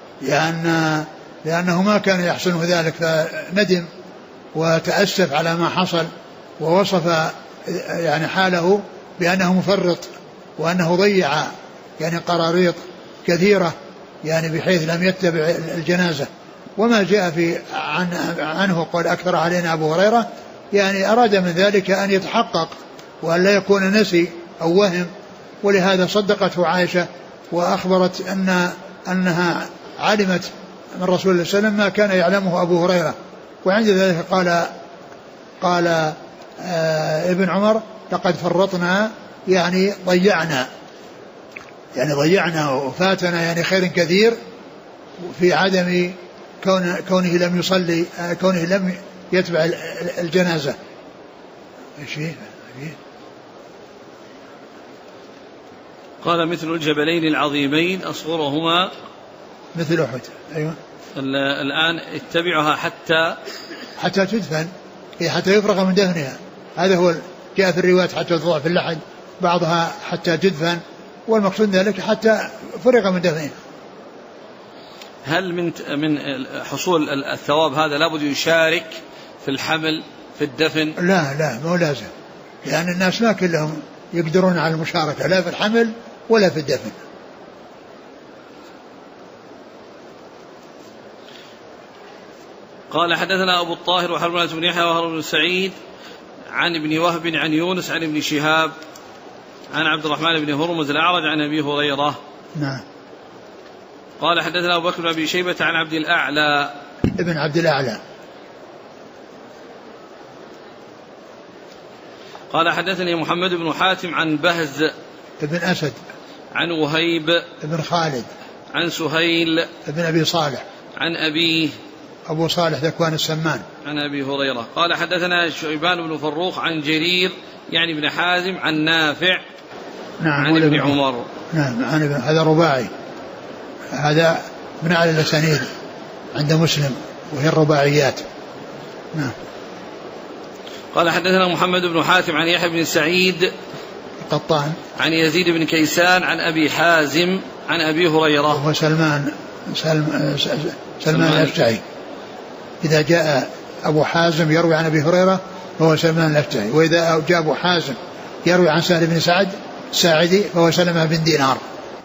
لأنه ما كان يحسنه ذلك، فندم وتأسف على ما حصل، ووصف يعني حاله بأنه مفرط، وأنه ضيع يعني قراريط كثيرة، يعني بحيث لم يتبع الجنازة. وما جاء عنه قال: أكثر علينا أبو هريرة، يعني أراد من ذلك أن يتحقق وأن لا يكون نسي أو وهم. ولهذا صدقته عائشة وأخبرت أنها علمت من رسول الله صلى الله عليه وسلم ما كان يعلمه أبو هريرة. وعند ذلك قال ابن عمر: لقد فرطنا، يعني ضيعنا وفاتنا يعني خير كثير في عدم كونه لم يصلي، كونه لم يتبع الجنازة. قال: مثل الجبلين العظيمين أصغرهما مثل أحد. أيوة. الآن اتبعها حتى تدفن، حتى يفرغ من دفنها. هذا هو جاء في الروايات حتى تضع في اللحد، بعضها حتى تدفن، والمقصود ذلك حتى فرغ من دفنها. هل من حصول الثواب هذا لابد يشارك في الحمل في الدفن؟ لا مو لازم، لأن الناس ما كلهم يقدرون على المشاركة، لا في الحمل ولا في الدفن. قال: حدثنا أبو الطاهر وحرملة بن يحيى وهارون بن سعيد عن ابن وهب عن يونس عن ابن شهاب عن عبد الرحمن بن هرمز الأعرج عن أبي هريرة. نعم. قال: حدثنا أبو بكر بن أبي شيبة عن عبد الأعلى ابن عبد الأعلى. قال: حدثني محمد بن حاتم عن بهز ابن أسد عن وهيب ابن خالد عن سهيل ابن أبي صالح عن أبيه أبو صالح ذكوان السمان عن أبي هريرة. قال حدثنا شعبان بن فروخ عن جرير يعني بن حازم عن نافع نعم عن ابن عمر. نعم هذا رباعي، هذا من أعلى الأسانيد عند مسلم وهي الرباعيات. نعم. قال حدثنا محمد بن حاتم عن يحيى بن سعيد القطان عن يزيد بن كيسان عن أبي حازم عن أبي هريرة وهو سلمان الأشجعي. إذا جاء أبو حازم يروي عن أبي هريرة فهو سلمان الأشجعي، وإذا جاء أبو حازم يروي عن سهل بن سعد الساعدي فهو سلمة بن دينار.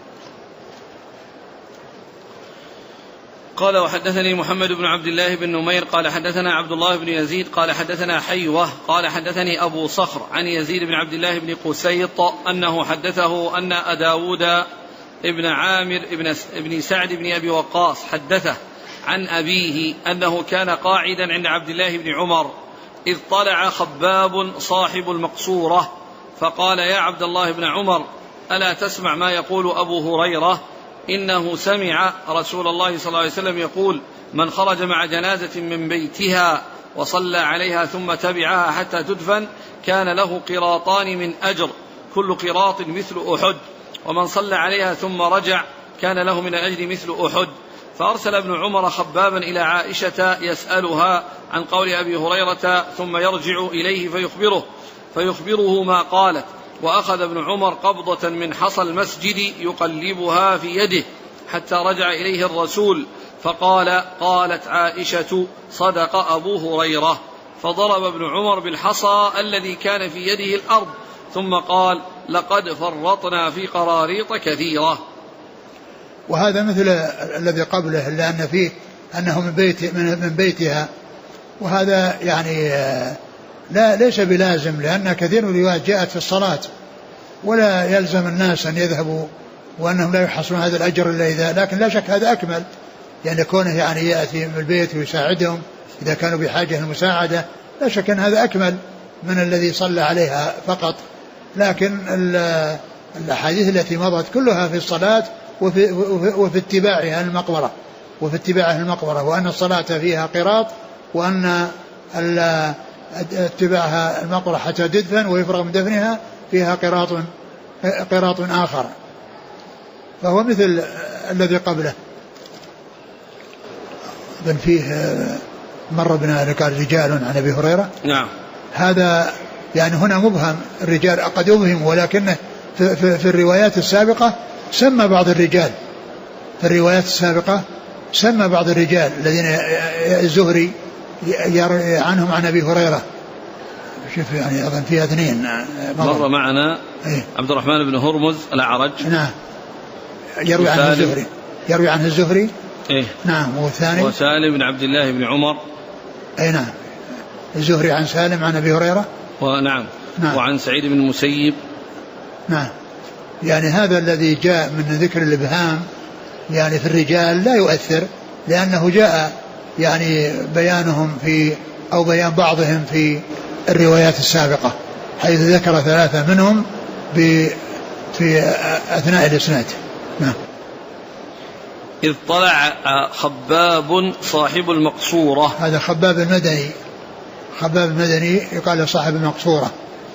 قال وحدثني محمد بن عبد الله بن نمير قال حدثنا عبد الله بن يزيد قال حدثنا حيوة قال حدثني أبو صخر عن يزيد بن عبد الله بن قسيط أنه حدثه أن داود ابن عامر ابن سعد بن أبي وقاص حدثه عن أبيه أنه كان قاعدا عند عبد الله بن عمر إذ طلع خباب صاحب المقصورة فقال يا عبد الله بن عمر ألا تسمع ما يقول أبو هريرة إنه سمع رسول الله صلى الله عليه وسلم يقول من خرج مع جنازة من بيتها وصلى عليها ثم تبعها حتى تدفن كان له قراطان من أجر كل قراط مثل أحد ومن صلى عليها ثم رجع كان له من الأجر مثل أحد. فأرسل ابن عمر خبابا إلى عائشة يسألها عن قول أبي هريرة ثم يرجع إليه فيخبره ما قالت. وأخذ ابن عمر قبضة من حصى المسجد يقلبها في يده حتى رجع إليه الرسول فقال قالت عائشة صدق أبو هريرة. فضرب ابن عمر بالحصى الذي كان في يده الأرض ثم قال لقد فرطنا في قراريط كثيرة. وهذا مثل الذي قبله لأن فيه أنه من بيتها، وهذا يعني ليس بلازم لأن كثير من الروايات جاءت في الصلاة ولا يلزم الناس أن يذهبوا وأنهم لا يحصلون هذا الأجر إلا إذا، لكن لا شك هذا أكمل يعني كونه يعني يأتي من البيت ويساعدهم إذا كانوا بحاجة للمساعدة، لا شك أن هذا أكمل من الذي صلى عليها فقط. لكن الأحاديث التي مضت كلها في الصلاة وفي اتباعها المقبرة وأن الصلاة فيها قراط وأن اتباعها المقبرة حتى تدفن ويفرغ من دفنها فيها قراط آخر، فهو مثل الذي قبله. بل فيه مر بنا قال رجال عن أبي هريرة. نعم. هذا يعني هنا مبهم، الرجال قد يبهم ولكنه في الروايات السابقة سمى بعض الرجال، في الروايات السابقة سمى بعض الرجال الذين الزهري يروي عنهم عن أبي هريرة. شوف يعني أظن فيها اثنين مر معنا. إيه؟ عبد الرحمن بن هرمز الأعرج. نعم. يروي عنه الزهري. إيه؟ نعم. والثاني وسالم بن عبد الله بن عمر. أي نعم. الزهري عن سالم عن أبي هريرة. ونعم. نعم. وعن سعيد بن المسيب. نعم. يعني هذا الذي جاء من ذكر الإبهام يعني في الرجال لا يؤثر، لأنه جاء يعني بيانهم في أو بيان بعضهم في الروايات السابقة حيث ذكر ثلاثة منهم في أثناء الإسناد. نعم. إذ طلع خباب صاحب المقصورة. هذا خباب المدني يقال صاحب المقصورة.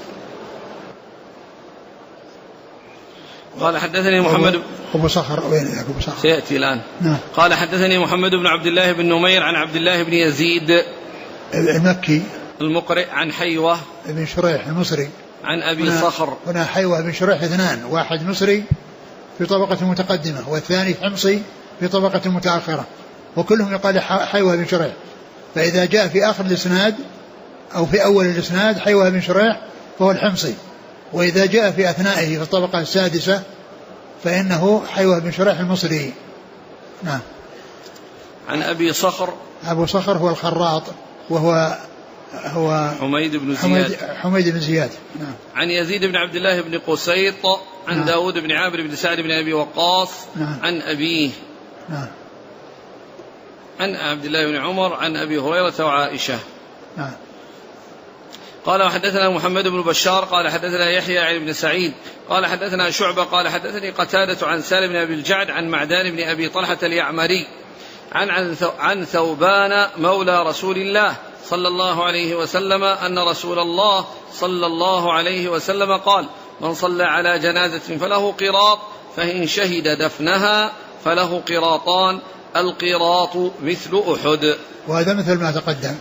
قال حدثني محمد أبو صخر. وين أبو صخر؟ سيأتي الآن. نعم. قال حدثني محمد بن عبد الله بن نمير عن عبد الله بن يزيد المكي المقرئ عن حيوة بن شريح المصري عن أبي صخر. هنا حيوة بن شريح اثنان، واحد مصري في طبقة متقدمة والثاني حمصي في طبقة متأخرة، وكلهم يقال حيوة بن شريح. فإذا جاء في آخر الإسناد أو في أول الإسناد حيوة بن شريح فهو الحمصي، وإذا جاء في أثنائه في الطبقة السادسة فإنه حيوة بن شريح المصري. نعم. عن أبي صخر. أبو صخر هو الخراط وهو حميد بن زياد. نعم. عن يزيد بن عبد الله بن قسيط عن نعم. داود بن عامر بن سعد بن أبي وقاص. نعم. عن أبيه. نعم. عن عبد الله بن عمر عن أبي هريرة وعائشة. نعم. قال وحدثنا محمد بن بشار قال حدثنا يحيى عن ابن سعيد قال حدثنا شعبة قال حدثني قتادة عن سالم بن أبي الجعد عن معدان بن أبي طلحة اليعمري عن ثوبان مولى رسول الله صلى الله عليه وسلم أن رسول الله صلى الله عليه وسلم قال: من صلى على جنازة فله قراط، فإن شهد دفنها فله قراطان، القراط مثل أحد. وهذا مثل ما تقدم.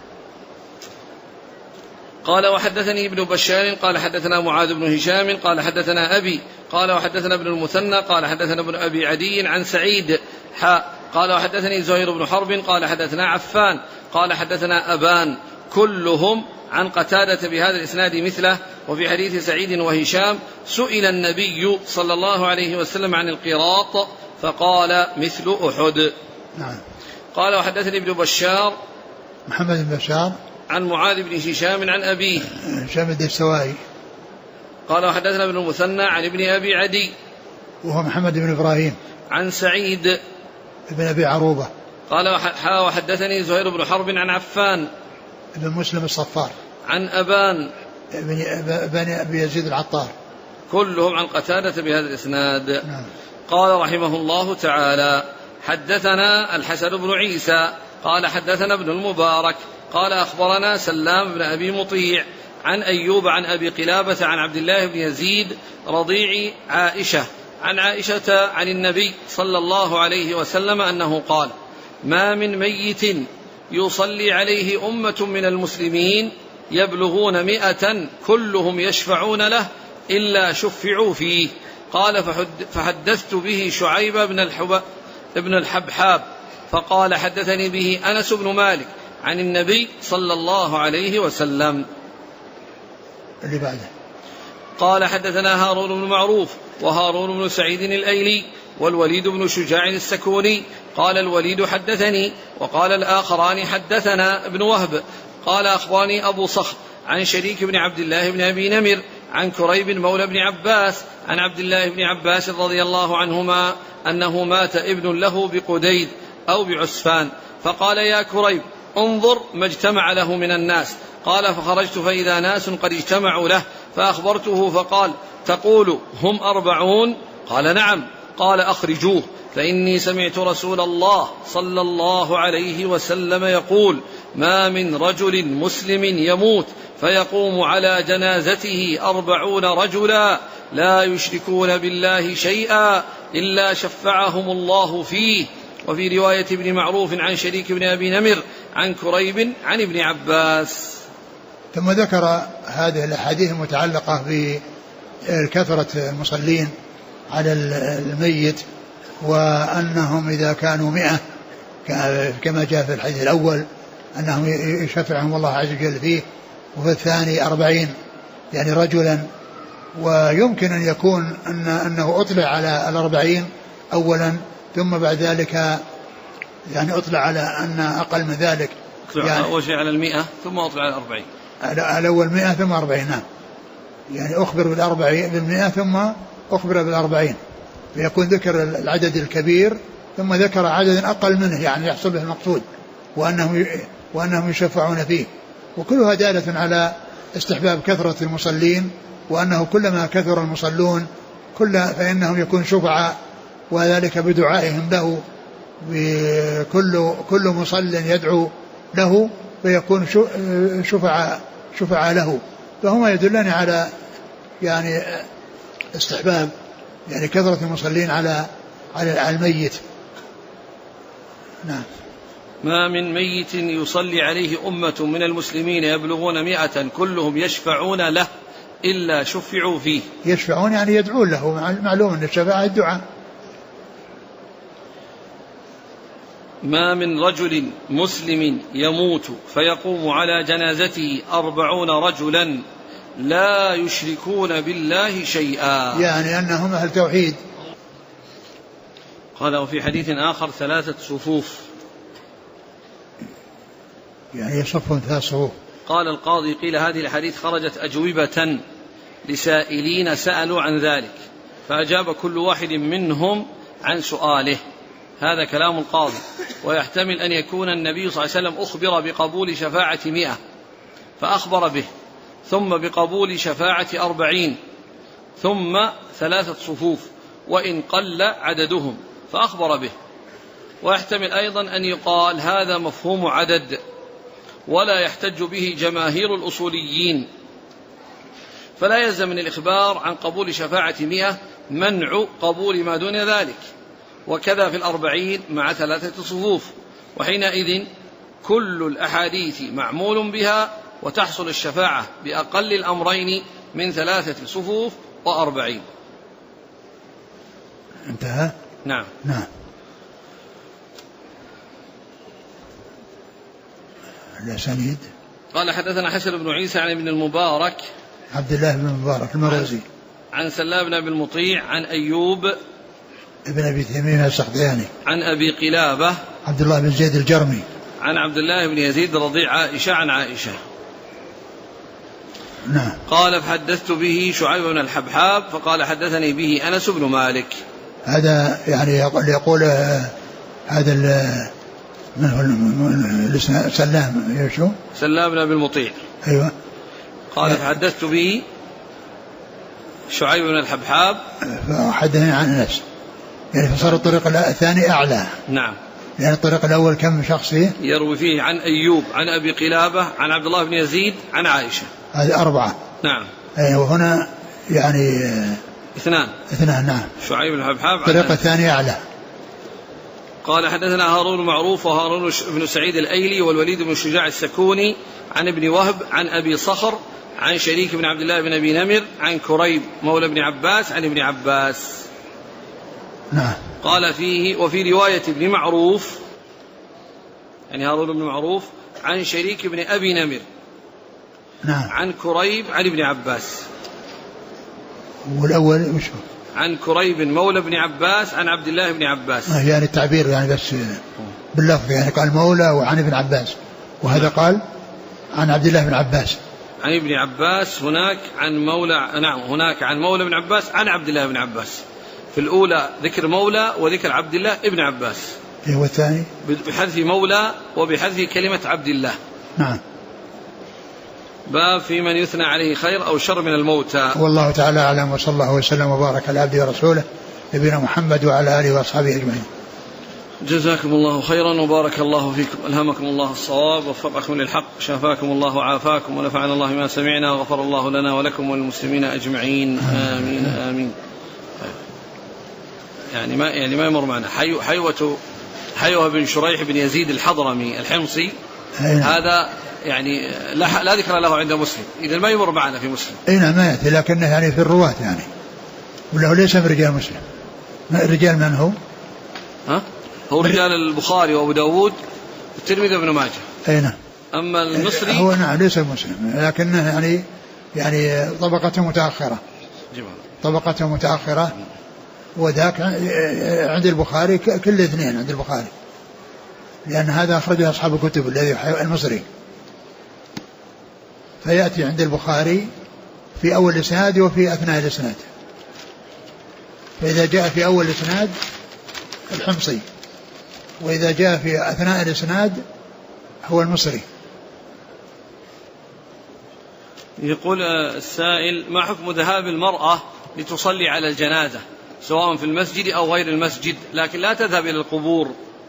قال: وحدثني ابن بشار قال حدثنا معاذ بن هشام قال حدثنا أبي قال وحدثنا ابن المثنى قال حدثنا ابن أبي عدي عن سعيد قال وحدثني زهير بن حرب قال حدثنا عفان قال حدثنا أبان، كلهم عن قتادة بهذا الإسناد مثله. وفي حديث سعيد وهشام سئل النبي صلى الله عليه وسلم عن القراط فقال: مثل أحد. نعم. قال وحدثني ابن بشار محمد بن بشار عن معاذ بن هشام عن أبيه هشام الدستوائي قال وحدثنا ابن المثنى عن ابن أبي عدي وهو محمد بن إبراهيم عن سعيد بن أبي عروبة قال وحدثني زهير بن حرب عن عفان بن مسلم الصفار عن أبان بن أبي يزيد العطار، كلهم عن قتادة بهذا الإسناد. نعم. قال رحمه الله تعالى: حدثنا الحسن بن عيسى قال حدثنا ابن المبارك قال أخبرنا سلام بن أبي مطيع عن أيوب عن أبي قلابة عن عبد الله بن يزيد رضيع عائشة عن عائشة عن النبي صلى الله عليه وسلم أنه قال: ما من ميت يصلي عليه أمة من المسلمين يبلغون 100 كلهم يشفعون له إلا شفعوا فيه. قال: فحدثت به شعيب بن الحبحاب فقال: حدثني به أنس بن مالك عن النبي صلى الله عليه وسلم. اللي بعده قال: حدثنا هارون بن معروف وهارون بن سعيد الأيلي والوليد بن شجاع السكوني. قال الوليد: حدثني. وقال الآخران: حدثنا ابن وهب قال: أخبرني أبو صخر عن شريك بن عبد الله بن أبي نمر عن كريب مولى بن عباس عن عبد الله بن عباس رضي الله عنهما أنه مات ابن له بقديد أو بعسفان، فقال: يا كريب انظر ما اجتمع له من الناس. قال: فخرجت فإذا ناس قد اجتمعوا له، فأخبرته فقال: تقول هم 40؟ قال: نعم. قال: أخرجوه، فإني سمعت رسول الله صلى الله عليه وسلم يقول: ما من رجل مسلم يموت فيقوم على جنازته 40 رجلا لا يشركون بالله شيئا إلا شفعهم الله فيه. وفي رواية ابن معروف عن شريك بن أبي نمر عن كريب عن ابن عباس. ثم ذكر هذه الأحاديث المتعلقة بكثرة المصلين على الميت، وأنهم إذا كانوا 100 كما جاء في الحديث الأول أنهم يشفعهم الله عز وجل فيه، وفي الثاني 40 يعني رجلا. ويمكن أن يكون أنه أطلع على 40 أولا، ثم بعد ذلك يعني أطلع على أن أقل من ذلك، يعني أول شيء على 100 ثم أطلع على 40 على أول 100 ثم 40. نعم، يعني أخبر بال100 ثم أخبر بال40، فيكون ذكر العدد الكبير ثم ذكر عدد أقل منه يعني يحصل به المقصود، وأنهم يشفعون فيه. وكلها دالة على استحباب كثرة المصلين، وأنه كلما كثر المصلون فإنهم يكون شفعاء، وذلك بدعائهم له، كل مصل يدعو له فيكون شفعاء له. فهما يدلان على يعني استحباب يعني كثرة المصلين على الميت. نعم. ما من ميت يصلي عليه أمة من المسلمين يبلغون 100 كلهم يشفعون له إلا شفعوا فيه. يشفعون يعني يدعون له، معلوم أن الشفاعة الدعاء. ما من رجل مسلم يموت فيقوم على جنازته 40 رجلا لا يشركون بالله شيئا، يعني أنهم أهل توحيد. قال: وفي حديث آخر 3 صفوف، يعني يصفون 3 صفوف. قال القاضي: قيل هذه الحديث خرجت أجوبة لسائلين سألوا عن ذلك، فأجاب كل واحد منهم عن سؤاله. هذا كلام القاضي. ويحتمل أن يكون النبي صلى الله عليه وسلم أخبر بقبول شفاعة 100 فأخبر به، ثم بقبول شفاعة 40، ثم 3 صفوف وإن قل عددهم فأخبر به. ويحتمل أيضا أن يقال هذا مفهوم عدد، ولا يحتج به جماهير الأصوليين، فلا يلزم من الإخبار عن قبول شفاعة 100 منع قبول ما دون ذلك، وكذا في 40 مع 3 صفوف، وحينئذ كل الأحاديث معمول بها، وتحصل الشفاعة بأقل الأمرين من 3 صفوف و40. انتهى. نعم. الأسانيد. قال حدثنا حسن بن عيسى عن ابن المبارك عبد الله بن المبارك المروزي عن سلام بن أبي المطيع عن أيوب ابن أبي تميم السختياني عن أبي قلابة عبد الله بن زيد الجرمي عن عبد الله بن يزيد رضيع عائشة عن عائشة. نعم. قال فحدثت به شعيب بن الحبحاب فقال حدثني به أنس بن مالك. هذا يعني يقول هذا من هو سلام يشو سلام بن أبي المطيع. أيوة. قال فحدثت به شعيب بن الحبحاب فحدثني عن أنس، يعني فصار الطريق الثاني أعلى. نعم. يعني الطريق الأول كم شخص فيه؟ يروي فيه عن أيوب عن أبي قلابة عن عبد الله بن يزيد عن عائشة. هذه 4. نعم. وهنا يعني 2. نعم. شعيب بن الحبحاب الطريق الثاني أعلى. قال حدثنا هارون معروف وهارون بن سعيد الأيلي والوليد بن شجاع السكوني عن ابن وهب عن أبي صخر عن شريك بن عبد الله بن أبي نمر عن كريب مولى بن عباس عن ابن عباس. نعم. قال فيه وفي رواية ابن معروف يعني هارون بن معروف عن شريك بن أبي نمر. نعم. عن كريب عن ابن عباس. والأول وش هو؟ عن كريب مولى بن عباس عن عبد الله بن عباس. يعني التعبير يعني بس باللفظ، يعني قال مولى وعن ابن عباس، وهذا قال عن عبد الله بن عباس عن ابن عباس. هناك عن مولى، نعم هناك عن مولى بن عباس عن عبد الله بن عباس. في الأولى ذكر مولى وذكر عبد الله ابن عباس. والثاني بحذف مولى وبحذف كلمة عبد الله. نعم. باب في من يثنى عليه خير أو شر من الموتى. والله تعالى أعلم، وصلى الله وسلم وبارك على عبده ورسوله نبينا محمد وعلى آله وأصحابه أجمعين. جزاكم الله خيرا وبارك الله فيكم، ألهمكم الله الصواب ووفقكم للحق، شافاكم الله وعافاكم ونفعنا الله ما سمعنا وغفر الله لنا ولكم وللمسلمين أجمعين. آمين آمين. يعني ما يمر معنا حيوة بن شريح بن يزيد الحضرمي الحمصي. هذا يعني لا ذكر له عند مسلم، إذا ما يمر معنا في مسلم. نعم ما يأتي، لكنه يعني في الرواة يعني، ولا ليس من رجال مسلم. الرجال من هو؟ هو رجال البخاري وأبو داود والترمذي وابن ماجه. نعم. أما المصري هو نعم ليس مسلم، لكنه يعني طبقته متأخرة. طبقته متأخرة. وذاك عند البخاري كل اثنين عند البخاري، لأن هذا أخرجه أصحاب الكتب الذي المصري، فيأتي عند البخاري في أول الإسناد وفي أثناء الإسناد. فإذا جاء في أول الإسناد الحمصي، وإذا جاء في أثناء الإسناد هو المصري. يقول السائل: ما حكم ذهاب المرأة لتصلي على الجنازة سواء في المسجد أو غير المسجد لكن لا تذهب إلى القبور؟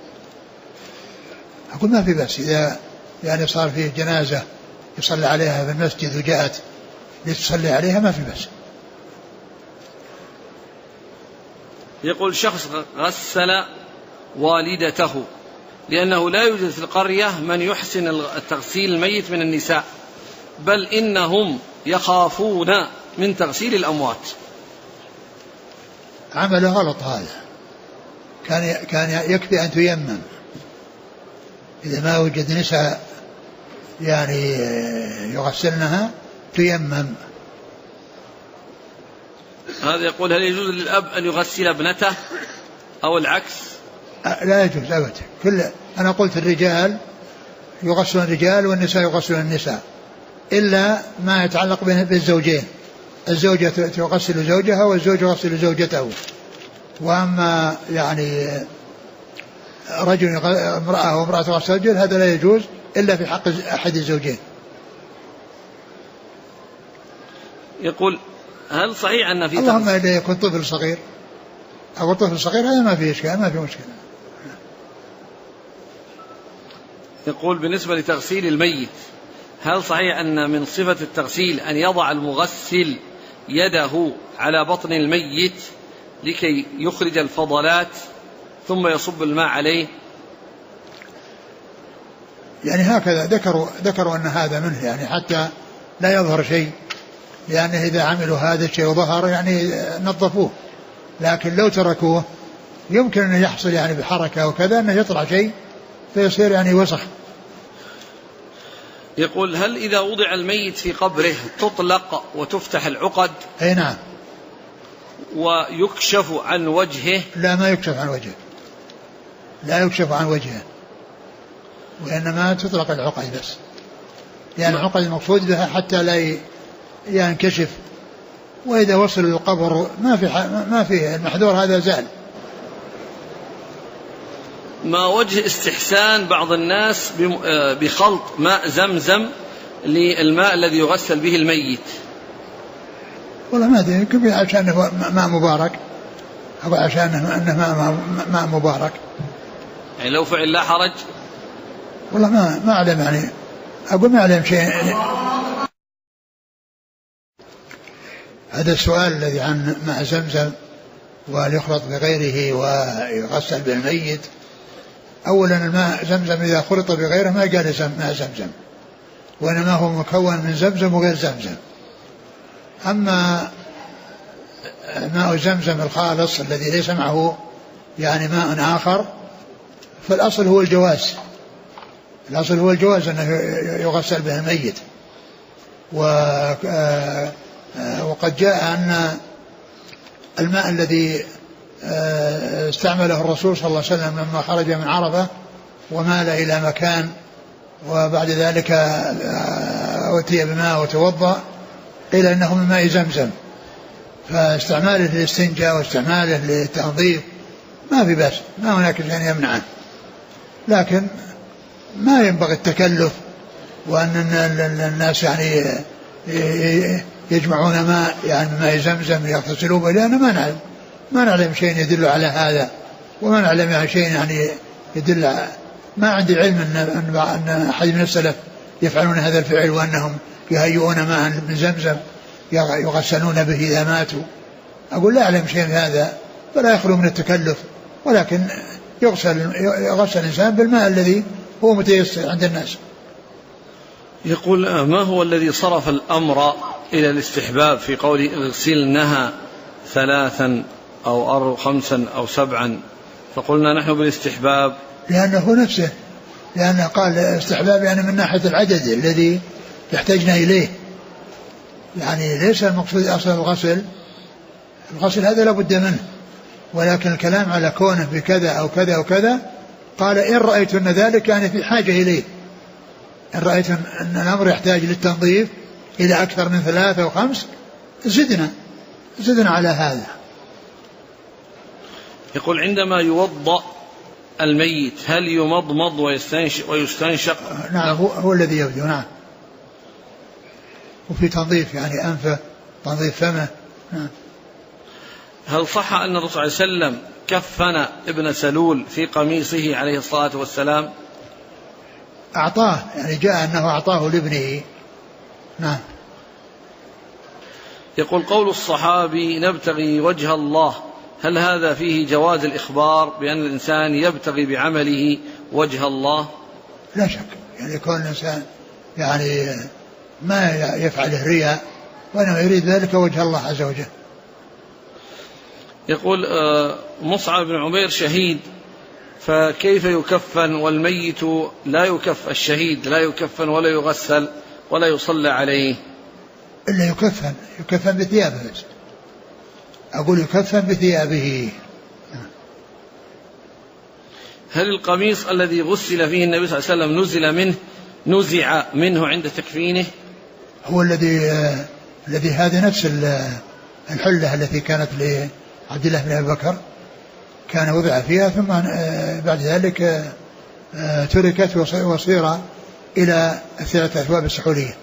أقول ما في بأس، إذا يعني صار فيه جنازة يصلي عليها في المسجد وجاءت لتصلي عليها ما في بأس. يقول: شخص غسل والدته لأنه لا يوجد في القرية من يحسن التغسيل الميت من النساء، بل إنهم يخافون من تغسيل الأموات. عمل غلط هذا، كان يكفي أن تيمم إذا ما وجد نساء يعني يغسلنها تيمم. هذا يقول: هل يجوز للأب أن يغسل ابنته أو العكس؟ لا يجوز أبدا. أنا قلت الرجال يغسلون الرجال والنساء يغسلون النساء، إلا ما يتعلق بالزوجين، الزوجة تغسل زوجها والزوج يغسل زوجته. وأما يعني رجل امرأة وامرأة تغسل رجل هذا لا يجوز إلا في حق أحد الزوجين. يقول: هل صحيح أن في اللهم إذا يكون طفل صغير أو طفل صغير هذا ما فيه إشكال، ما فيه مشكلة. يقول بالنسبة لتغسيل الميت، هل صحيح أن من صفة التغسيل أن يضع المغسل يده على بطن الميت لكي يخرج الفضلات ثم يصب الماء عليه؟ يعني هكذا ذكروا أن هذا منه، يعني حتى لا يظهر شيء، لأنه إذا عملوا هذا الشيء وظهر يعني نظفوه، لكن لو تركوه يمكن أن يحصل يعني بحركة وكذا أنه يطلع شيء فيصير يعني وسخ. يقول هل إذا وضع الميت في قبره تطلق وتفتح العقد؟ أي نعم. ويكشف عن وجهه؟ لا، ما يكشف عن وجهه، لا يكشف عن وجهه، وإنما تطلق العقد بس، يعني العقد المقصود بها حتى لا ينكشف، وإذا وصل للقبر ما في المحذور هذا زال. ما وجه استحسان بعض الناس بخلط ماء زمزم للماء الذي يغسل به الميت؟ والله ما أدري، يمكن عشان ماء مبارك أو عشان أنه ماء مبارك، يعني لو فعل لا حرج. والله ما أعلم، يعني أقول ما أعلم شيء. هذا السؤال الذي عن ماء زمزم ويخلط بغيره ويغسل بالميت، أولا الماء زمزم إذا خلط بغيره ما قال ماء زمزم، وإنما هو مكون من زمزم وغير زمزم. أما ماء زمزم الخالص الذي ليس معه يعني ماء آخر فالأصل هو الجواز، الأصل هو الجواز أنه يغسل به الميت. وقد جاء أن الماء الذي استعمله الرسول صلى الله عليه وسلم لما خرج من عرفة ومال إلى مكان وبعد ذلك أتي بماء وتوضأ، قيل إنه من ماء زمزم، فاستعماله للاستنجاء واستعماله للتنظيف ما في بأس، ما هناك شيء يمنعه، لكن ما ينبغي التكلف وأن الناس يعني يجمعون ماء يعني ماء زمزم يغتسلوا به، لأن ما نعلم شيء يدل على هذا، وما نعلم يعني شيء يعني يدل، ما عندي علم أن أحد من السلف يفعلون هذا الفعل وأنهم يهيئون ماء من زمزم يغسلون به إذا ماتوا. أقول لا أعلم شيء من هذا، فلا يخلو من التكلف، ولكن يغسل الإنسان بالماء الذي هو متيسر عند الناس. يقول ما هو الذي صرف الأمر إلى الاستحباب في قول اغسلنها 3 أو 5 أو 7، فقلنا نحن بالاستحباب؟ لأنه نفسه، لأنه قال استحباب يعني من ناحية العدد الذي يحتاجنا إليه، يعني ليس المقصود أصل الغسل هذا لابد منه، ولكن الكلام على كونه بكذا أو كذا أو كذا، قال إن رأيت أن ذلك يعني في حاجة إليه، إن رأيت أن الأمر يحتاج للتنظيف إلى أكثر من 3 أو 5 زدنا على هذا. يقول عندما يوضأ الميت هل يمضمض ويستنشق؟ نعم، هو الذي يبدو، نعم، وفي تنظيف يعني أنفه، تنظيف فمه، نعم. هل صح أن الرسول صلى الله عليه وسلم كفن ابن سلول في قميصه عليه الصلاة والسلام؟ أعطاه، يعني جاء أنه أعطاه لابنه، نعم. يقول قول الصحابي نبتغي وجه الله، هل هذا فيه جواز الإخبار بأن الإنسان يبتغي بعمله وجه الله؟ لا شك، يعني يكون الإنسان يعني ما يفعله رياء، وأنه يريد ذلك وجه الله عز وجل. يقول مصعب بن عمير شهيد، فكيف يكفن والميت لا يكفن، الشهيد لا يكفن ولا يغسل ولا يصلى عليه؟ إلا يكفن بثيابه، أقول يكفن بثيابه. هل القميص الذي غسل فيه النبي صلى الله عليه وسلم نزع منه عند تكفينه؟ هو الذي هذه نفس الحلة التي كانت لعبد الله بن أبي بكر، كان وضع فيها ثم بعد ذلك تركت وصير إلى 3 أثواب السحولية.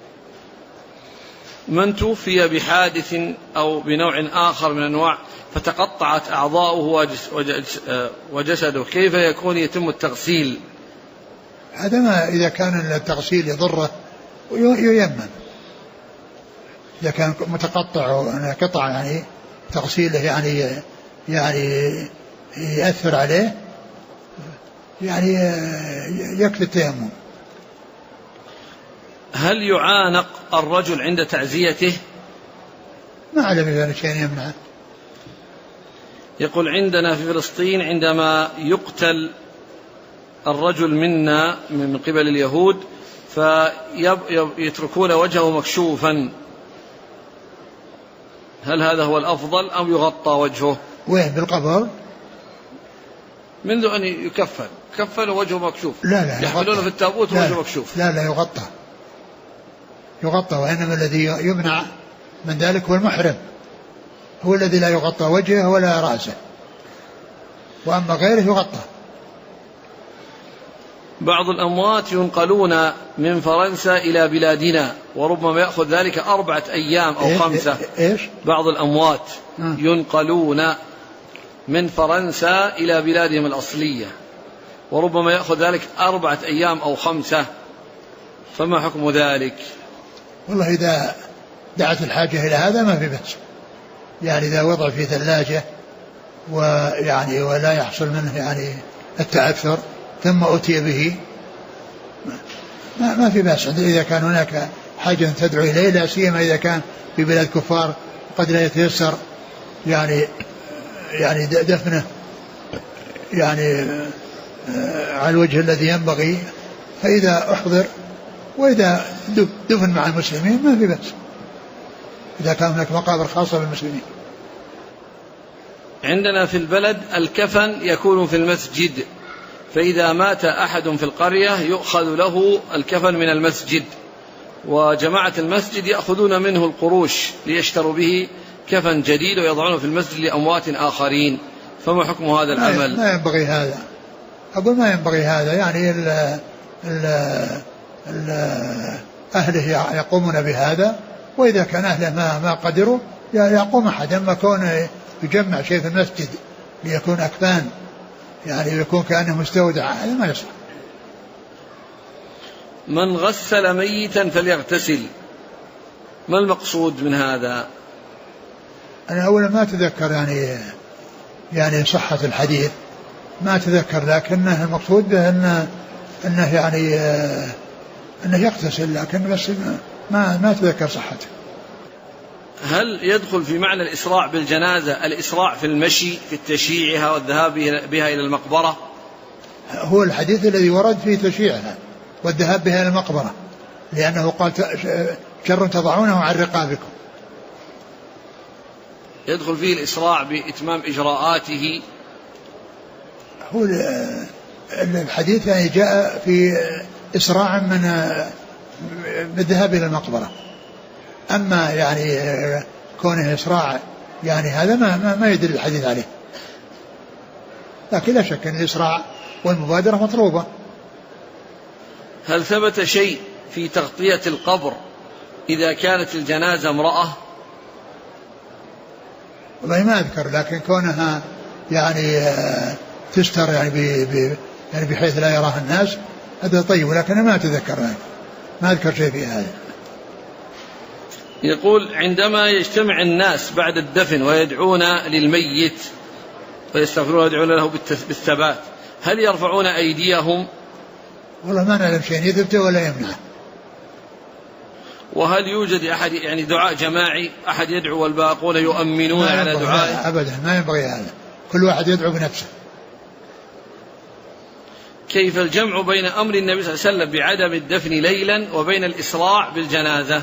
من توفي بحادث أو بنوع آخر من أنواع فتقطعت أعضاؤه وجسده، كيف يتم التغسيل؟ هذا ما إذا كان التغسيل يضره ييمم، إذا كان متقطع قطع يعني تغسيله يعني يأثر عليه يعني يكفي التيمم. هل يعانق الرجل عند تعزيته؟ ما أعلم إذا شيء يمنعه. يقول عندنا في فلسطين عندما يقتل الرجل منا من قبل اليهود فيتركون وجهه مكشوفا، هل هذا هو الأفضل أم يغطى وجهه؟ وين بالقبر؟ منذ أن يكفن وجهه مكشوف. لا يحملونه في التابوت وجهه مكشوف. لا يغطى، وإنما الذي يمنع من ذلك هو المحرم، هو الذي لا يغطى وجهه ولا رأسه، وأما غيره يغطى. بعض الأموات ينقلون من فرنسا إلى بلادنا وربما يأخذ ذلك 4 أيام أو 5. إيش؟ بعض الأموات ينقلون من فرنسا إلى بلادهم الأصلية وربما يأخذ ذلك 4 أيام أو 5، فما حكم ذلك؟ والله إذا دعت الحاجة إلى هذا ما في بأس، يعني إذا وضع في ثلاجة ويعني ولا يحصل منه يعني التعثر ثم أتي به ما في بأس، إذا كان هناك حاجة تدعو إليه، لا سيما إذا كان في بلاد كفار قد لا يتيسر يعني دفنه يعني على الوجه الذي ينبغي، فإذا أحضر وإذا دفن مع المسلمين ما في بأس، إذا كان هناك مقابر خاصة بالمسلمين. عندنا في البلد الكفن يكون في المسجد، فإذا مات أحد في القرية يؤخذ له الكفن من المسجد، وجماعة المسجد يأخذون منه القروش ليشتروا به كفن جديد ويضعونه في المسجد لأموات آخرين، فما حكم هذا العمل؟ ما ينبغي هذا، أقول ما ينبغي هذا، يعني أهله يقومون بهذا، وإذا كان أهله ما قدروا يقوم أحد، أما كونه يجمع شيء في المسجد ليكون أكفان يعني يكون كأنه مستودع، هذا ما يصح. من غسل ميتا فليغتسل، ما المقصود من هذا؟ أنا أولا ما أتذكر يعني صحة الحديث، ما أتذكر، لكنه المقصود به أنه يعني أنه يغتسل، لكن بس ما أتذكر صحته. هل يدخل في معنى الإسراع بالجنازة الإسراع في المشي في تشييعها والذهاب بها إلى المقبرة؟ هو الحديث الذي ورد فيه تشييعها والذهاب بها إلى المقبرة، لأنه قال شر تضعونه عن رقابكم. يدخل فيه الإسراع بإتمام إجراءاته. هو الحديث يعني جاء في إسراع من بالذهاب إلى المقبرة، أما يعني كونه إسراع يعني هذا ما يدل الحديث عليه، لكن لا شك أن الإسراع والمبادرة مطلوبة. هل ثبت شيء في تغطية القبر إذا كانت الجنازة امرأة؟ والله ما أذكر، لكن كونها يعني تستر يعني بحيث لا يراها الناس هذا طيب، ولكن ما أتذكر، ما أذكر شيء في هذا. يقول عندما يجتمع الناس بعد الدفن ويدعون للميت ويستغفرون ويدعون له بالثبات، هل يرفعون أيديهم؟ والله ما نعلم شيء يثبت ولا يمنع. وهل يوجد أحد يعني دعاء جماعي أحد يدعو والباقون يؤمنون على دعائه؟ أبدا ما ينبغي هذا، كل واحد يدعو بنفسه. كيف الجمع بين أمر النبي صلى الله عليه وسلم بعدم الدفن ليلا وبين الإسراع بالجنازة؟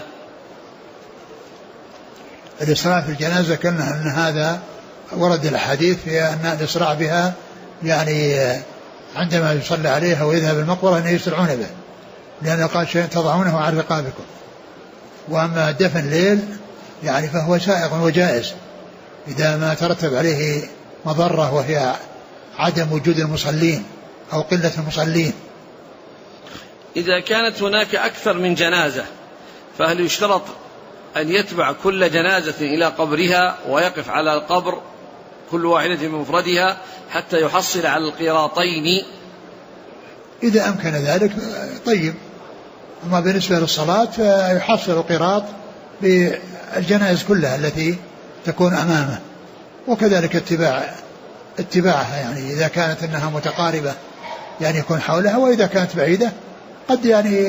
الإسراع في الجنازة كنا أن هذا ورد الحديث في أن الإسراع بها يعني عندما يصلى عليها ويذهب المقبرة أن يسرعون به، لأنه قال شيء تضعونه عن رقابكم. وأما دفن ليل يعني فهو سائغ وجائز إذا ما ترتب عليه مضرة وهي عدم وجود المصلين أو قلة المصلين. إذا كانت هناك أكثر من جنازة فهل يشترط أن يتبع كل جنازة إلى قبرها ويقف على القبر كل واحدة بمفردها حتى يحصل على القيراطين؟ إذا أمكن ذلك طيب. أما بالنسبة للصلاة فيحصل القراط بالجنائز كلها التي تكون أمامه، وكذلك اتباعها، يعني إذا كانت أنها متقاربة يعني يكون حولها، وإذا كانت بعيدة قد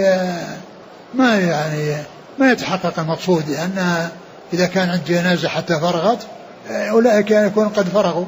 ما يتحقق المقصود، لأن إذا كان عند جنازة حتى فرغت أولئك يكون قد فرغوا.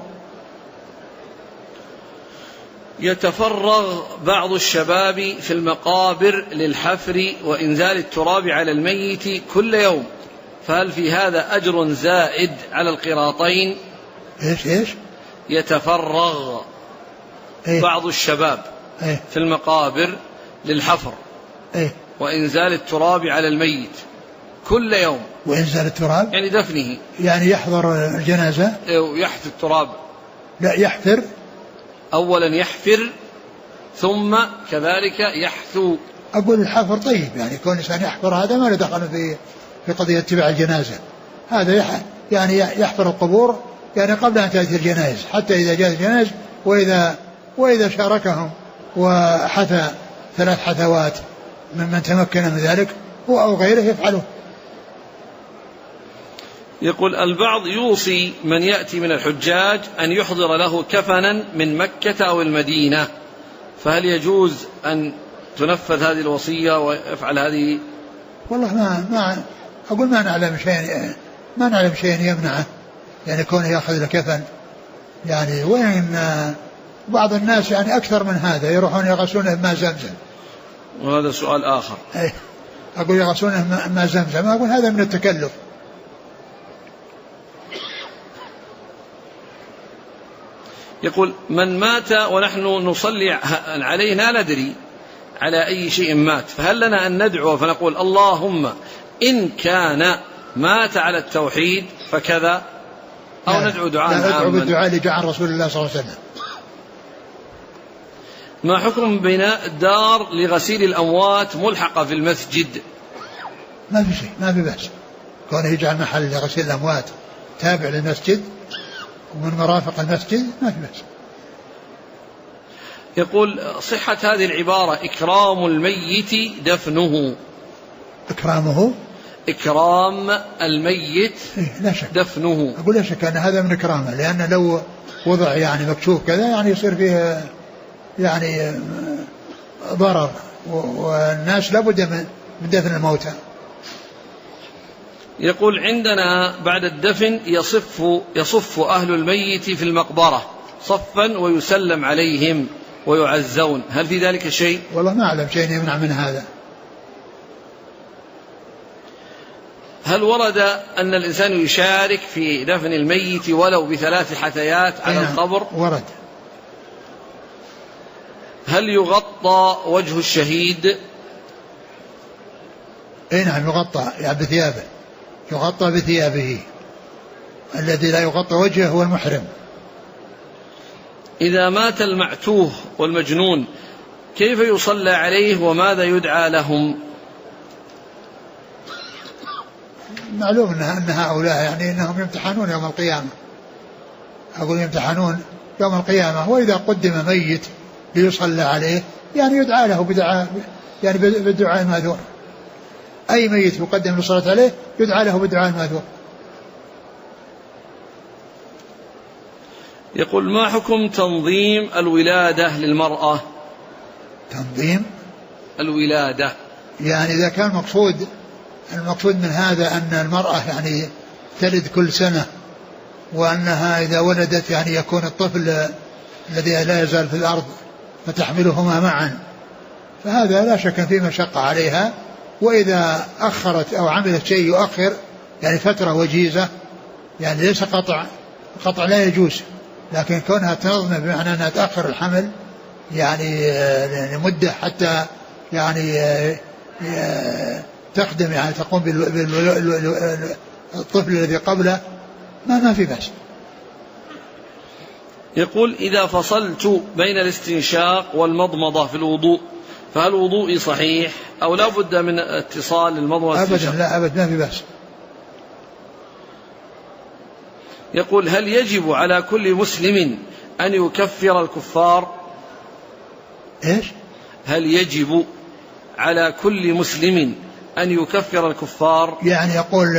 يتفرغ بعض الشباب في المقابر للحفر وإنزال التراب على الميت كل يوم، فهل في هذا أجر زائد على القراطين؟ إيش يتفرغ بعض الشباب في المقابر للحفر وإنزال التراب على الميت كل يوم. وإنزال التراب يعني دفنه، يعني يحضر الجنازة ويحث التراب. لا يحفر، أولا يحفر ثم كذلك يحثو. أقول الحفر طيب، يعني كون الإنسان يحفر هذا ما له دخل في قضية اتباع الجنازة. هذا يعني يحفر القبور يعني قبل أن تأتي الجنائز، حتى إذا جاءت الجنائز وإذا شاركهم وحثى 3 حثوات ممن تمكن من ذلك هو أو غيره يفعله. يقول البعض يوصي من يأتي من الحجاج أن يحضر له كفنا من مكة أو المدينة، فهل يجوز أن تنفذ هذه الوصية ويفعل هذه؟ والله ما أقول ما نعلم شيء يمنعه، يعني كونه يأخذ له كفن، يعني وين بعض الناس يعني أكثر من هذا يروحون يغسلونه بماء زمزم، وهذا سؤال آخر. أقول يغسلونه بماء زمزم، أقول هذا من التكلف. يقول من مات ونحن نصلي عليه لا ندري على أي شيء مات، فهل لنا أن ندعو فنقول اللهم إن كان مات على التوحيد فكذا، أو ندعو دعاء عاما؟ ندعو بالدعاء اللي جاء عن رسول الله صلى الله عليه وسلم. ما حكم بناء دار لغسيل الأموات ملحقة في المسجد؟ ما في شيء، ما في بأس كونه يجعل محل لغسيل الأموات تابع للمسجد ومن مرافق المسجد، ما في بأس. يقول صحة هذه العبارة إكرام الميت دفنه. إكرام الميت لا شك دفنه. أقول لا شك أن هذا من إكرامه، لأن لو وضع يعني مكشوف كذا يعني يصير فيه يعني ضرر، والناس لابد من دفن الموتى. يقول عندنا بعد الدفن يصف أهل الميت في المقبرة صفا ويسلم عليهم ويعزون، هل في ذلك شيء؟ والله ما أعلم شيء يمنع من هذا. هل ورد أن الإنسان يشارك في دفن الميت ولو ب3 حثيات على القبر؟ ورد. هل يغطى وجه الشهيد؟ نعم يغطى يعني بثيابه، يغطى بثيابه، الذي لا يغطى وجهه هو المحرم. إذا مات المعتوه والمجنون كيف يصلى عليه وماذا يدعى لهم؟ معلوم أن هؤلاء يعني أنهم يمتحنون يوم القيامة، أقول يمتحنون يوم القيامة، وإذا قدم ميت ليصلى عليه يعني يدعى له بدعاء، يعني بالدعاء الماذور. أي ميت يقدم للصلاة عليه يدعى له بالدعاء الماذور. يقول ما حكم تنظيم الولادة للمرأة؟ تنظيم الولادة يعني إذا كان المقصود من هذا أن المرأة يعني تلد كل سنة، وأنها إذا ولدت يعني يكون الطفل الذي لا يزال في الأرض فتحملهما معا، فهذا لا شك فيه مشقة عليها. وإذا أخرت أو عملت شيء يؤخر يعني فترة وجيزة، يعني ليس قطع لا يجوز، لكن كونها تنظم بمعنى أنها تأخر الحمل يعني لمدة حتى يعني تقدم يعني تقوم بالطفل الذي قبله، ما في بأس. يقول إذا فصلت بين الاستنشاق والمضمضة في الوضوء فهل وضوئي صحيح أو لا بد من اتصال المضمضة والاستنشاق؟ أبدا لا أبدا ما في بأس. يقول هل يجب على كل مسلم أن يكفر الكفار؟ إيش؟ هل يجب على كل مسلم أن يكفر الكفار؟ يعني يقول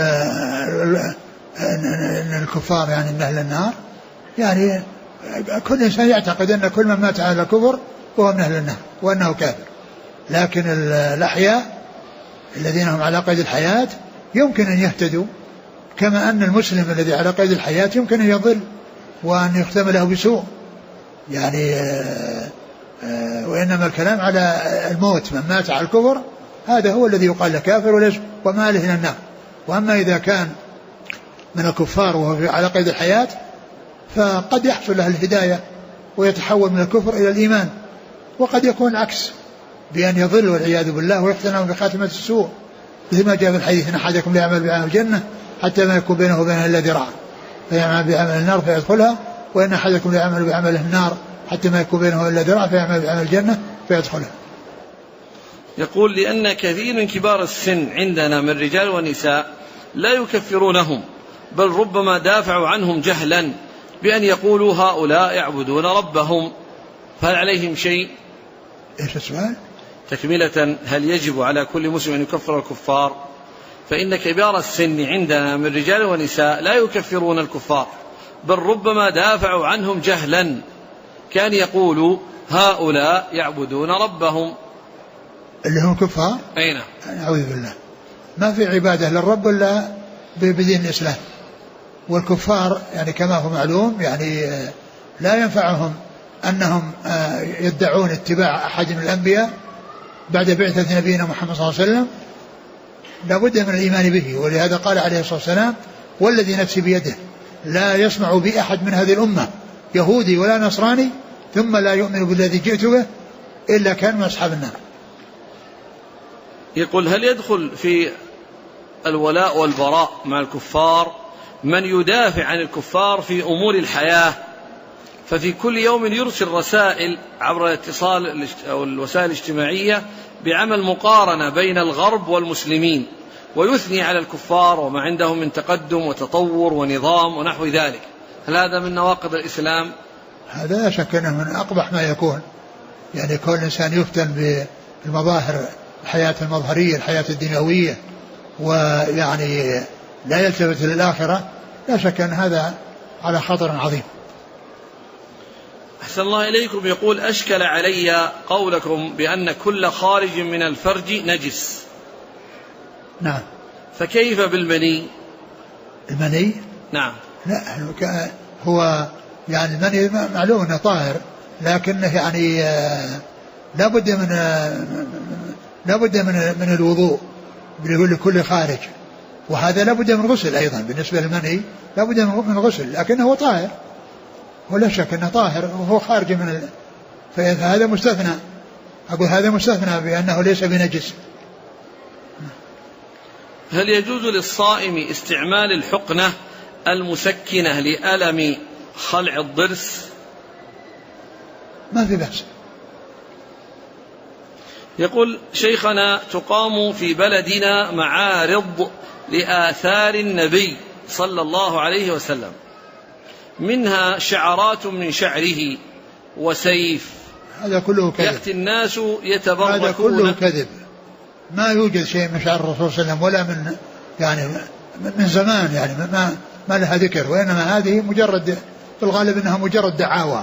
أن الكفار يعني من أهل النار، يعني كل إنسان يعتقد أن كل من مات على الكفر هو من أهل النار وأنه كافر، لكن الأحياء الذين هم على قيد الحياة يمكن أن يهتدوا، كما أن المسلم الذي على قيد الحياة يمكن أن يضل وأن يختم له بسوء يعني. وإنما الكلام على الموت، من مات على الكفر هذا هو الذي يقال له كافر وما له إلى النار. وأما إذا كان من الكفار وهو على قيد الحياة فقد يحصل له الهداية ويتحول من الكفر إلى الإيمان، وقد يكون العكس بأن يضل والعياذ بالله ويختنوا بخاتمة السوء، مثل ما جاء في الحديث: إن أحدكم لا يعمل بعمل الجنة حتى ما يكون بينه وبينها إلا ذراع فيعمل بعمل النار فيدخلها، وإن أحدكم لا يعمل بعمل النار حتى ما يكون بينه إلا ذراع فيعمل بعمل الجنة فيدخلها. يقول: لأن كثير من كبار السن عندنا من رجال ونساء لا يكفرونهم، بل ربما دافعوا عنهم جهلا بأن يقولوا هؤلاء يعبدون ربهم، فهل عليهم شيء؟ إيش السؤال؟ تكملة: هل يجب على كل مسلم أن يكفر الكفار؟ فإن كبار السن عندنا من رجال ونساء لا يكفرون الكفار، بل ربما دافعوا عنهم جهلا كان يقولوا هؤلاء يعبدون ربهم. اللي هم كفار؟ أين؟ أعوذ بالله، ما في عبادة للرب إلا بدين الإسلام. والكفار يعني كما هو معلوم يعني لا ينفعهم أنهم يدعون اتباع أحد من الأنبياء بعد بعثة نبينا محمد صلى الله عليه وسلم، لا بد من الإيمان به. ولهذا قال عليه الصلاة والسلام: والذي نفسي بيده لا يسمع بي أحد من هذه الأمة يهودي ولا نصراني ثم لا يؤمن بالذي جئت به إلا كان من أصحاب النار. يقول: هل يدخل في الولاء والبراء مع الكفار من يدافع عن الكفار في أمور الحياة، ففي كل يوم يرسل رسائل عبر الاتصال أو الوسائل الاجتماعية بعمل مقارنة بين الغرب والمسلمين، ويثني على الكفار وما عندهم من تقدم وتطور ونظام ونحو ذلك، هل هذا من نواقض الإسلام؟ هذا لا شك أنه من أقبح ما يكون، يعني كل إنسان يفتن بالمظاهر الحياة المظهرية الحياة الدنيوية ويعني لا يلتفت للآخرة، لا شك أن هذا على خطر عظيم. أحسن الله إليكم. يقول: أشكل علي قولكم بأن كل خارج من الفرج نجس. نعم. فكيف بالمني؟ المني؟ نعم. لا هو يعني المني معلوم أنه طاهر، لكنه يعني لا بد من الوضوء لكل خارج، وهذا لا بد من غسل أيضا. بالنسبة للمني لا بد من غسل، لكنه طاهر ولا شك أنه طاهر وهو خارج فهذا مستثنى. أقول هذا مستثنى بأنه ليس بنجس. هل يجوز للصائم استعمال الحقنة المسكنة لألم خلع الضرس؟ ما في بأس. يقول: شيخنا، تقام في بلدنا معارض لآثار النبي صلى الله عليه وسلم، منها شعرات من شعره وسيف، هذا كله كذب. يأتي الناس يتبركون. هذا كله كذب، ما يوجد شيء من شعر الرسول صلى الله عليه وسلم ولا من زمان، يعني ما لها ذكر، وإنما هذه مجرد في الغالب أنها مجرد دعاوى.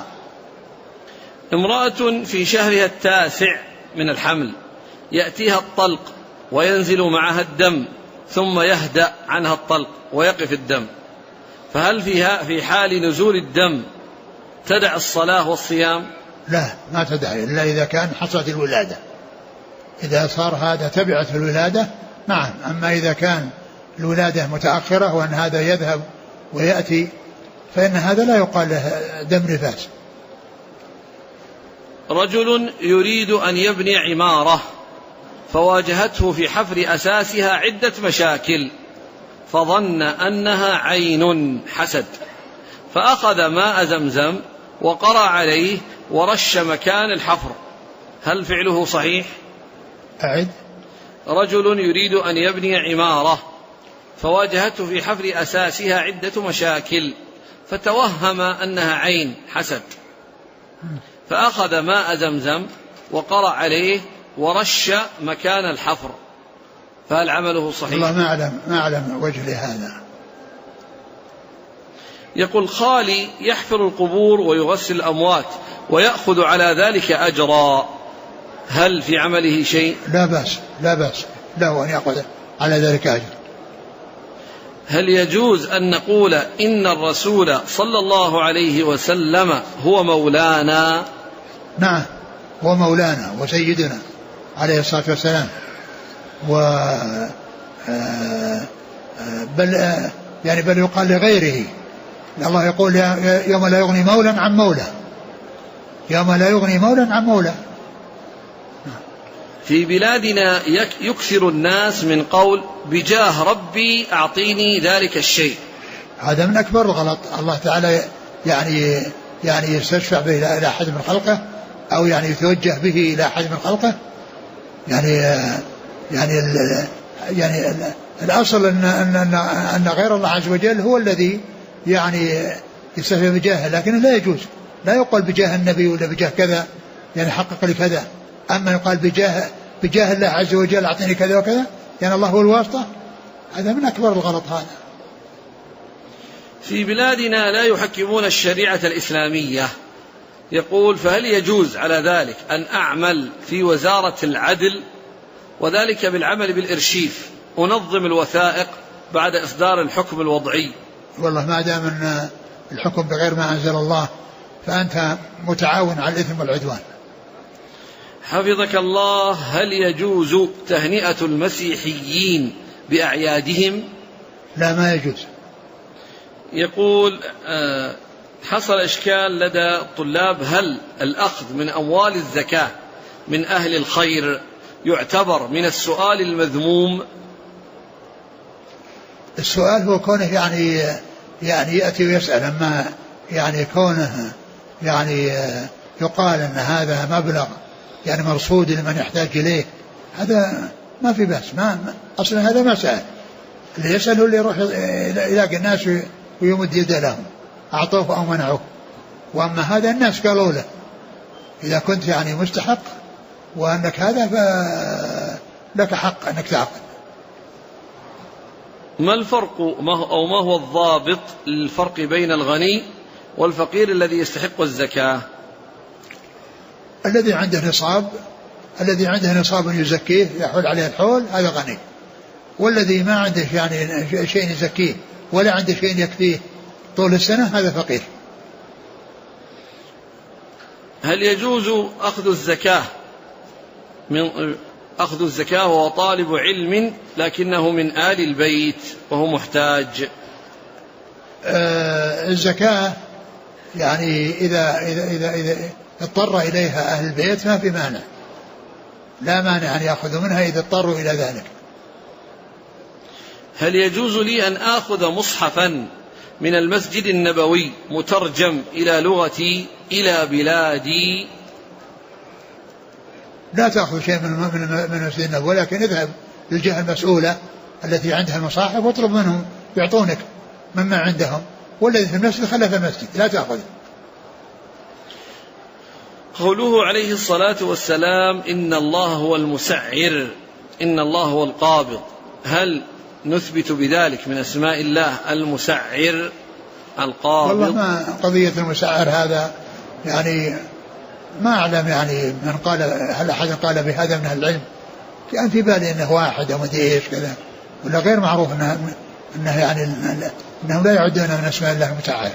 امرأة في شهرها 9 من الحمل يأتيها الطلق وينزل معها الدم ثم يهدأ عنها الطلق ويقف الدم، فهل في حال نزول الدم تدع الصلاة والصيام؟ لا، ما تدع إلا إذا كان حصلت الولادة. إذا صار هذا تبعت في الولادة نعم، أما إذا كان الولادة متأخرة وأن هذا يذهب ويأتي فإن هذا لا يقال له دم نفاس. رجل يريد أن يبني عمارة فواجهته في حفر أساسها عدة مشاكل، فظن أنها عين حسد، فأخذ ماء زمزم وقرأ عليه ورش مكان الحفر، هل فعله صحيح؟ أعد. رجل يريد أن يبني عمارة فواجهته في حفر أساسها عدة مشاكل، فتوهم أنها عين حسد، فأخذ ماء زمزم وقرأ عليه ورش مكان الحفر، فهل عمله صحيح؟ والله ما أعلم وجه لهذا. يقول خالي يحفر القبور ويغسل الأموات ويأخذ على ذلك أجرا، هل في عمله شيء؟ لا بأس له أن يأخذ على ذلك أجر. هل يجوز أن نقول إن الرسول صلى الله عليه وسلم هو مولانا؟ نعم، هو مولانا وسيدنا عليه الصلاة والسلام، بل يقال لغيره. الله يقول يوم لا يغني مولى عن مولى، يوم لا يغني مولى عن مولى. في بلادنا يكثر الناس من قول بجاه ربي أعطيني ذلك الشيء، هذا من أكبر الغلط. الله تعالى يعني يستشفع به إلى أحد من خلقه، أو يعني يتوجه به إلى أحد من خلقه. يعني الأصل أن غير الله عز وجل هو الذي يعني يستشفع بجاهه، لكن لا يجوز، لا يقال بجاه النبي ولا بجاه كذا يعني حقق لي كذا. أما يقال بجاه الله عز وجل أعطيني كذا وكذا، يعني الله هو الواسطة، هذا من أكبر الغلط هذا. في بلادنا لا يحكمون الشريعة الإسلامية، يقول فهل يجوز على ذلك أن أعمل في وزارة العدل، وذلك بالعمل بالإرشيف، أنظم الوثائق بعد إصدار الحكم الوضعي؟ والله ما دام أن الحكم بغير ما أنزل الله فأنت متعاون على الإثم والعدوان. حفظك الله، هل يجوز تهنئة المسيحيين بأعيادهم؟ لا، ما يجوز. يقول حصل إشكال لدى الطلاب، هل الأخذ من أموال الزكاة من أهل الخير يعتبر من السؤال المذموم؟ السؤال هو كونه يعني يأتي ويسأل، أما يعني كونه يعني يقال أن هذا مبلغ يعني مرصود لمن يحتاج إليه، هذا ما في بأس. أصلا هذا ما سأل، اللي يسأل هو اللي يروح يلاقي الناس ويمد يده لهم أعطوه أو منعوه. وأما هذا الناس قالوا له إذا كنت يعني مستحق وأنك هذا فلك حق أنك تعقد. ما الفرق ما هو الضابط للفرق بين الغني والفقير الذي يستحق الزكاة؟ الذي عنده نصاب يزكيه يحول عليه الحول هذا غني، والذي ما عنده يعني شيء يزكيه ولا عنده شيء يكفيه طول السنة هذا فقير. هل يجوز أخذ الزكاة وهو طالب علم لكنه من آل البيت وهو محتاج؟ الزكاة يعني إذا اضطر إليها أهل البيت ما في مانع، لا مانع أن يأخذوا منها إذا اضطروا إلى ذلك. هل يجوز لي أن آخذ مصحفا من المسجد النبوي مترجم إلى لغتي إلى بلادي؟ لا تأخذ شيء من المسجد النبوي، ولكن اذهب للجهة المسؤولة التي عندها المصاحف واطلب منهم يعطونك مما عندهم، والذي في المسجد خلى في المسجد، لا تأخذ. قوله عليه الصلاة والسلام إن الله هو المسعر إن الله هو القابض، هل نثبت بذلك من أسماء الله المسعر القابض؟ والله ما قضية المسعر هذا يعني ما أعلم، يعني من قال هل أحد قال بهذا من العلم؟ كان في بالي أنه واحد أو مدري إيش كذا، ولا غير معروف أنه يعني أنهم لا يعدون من أسماء الله المسعر.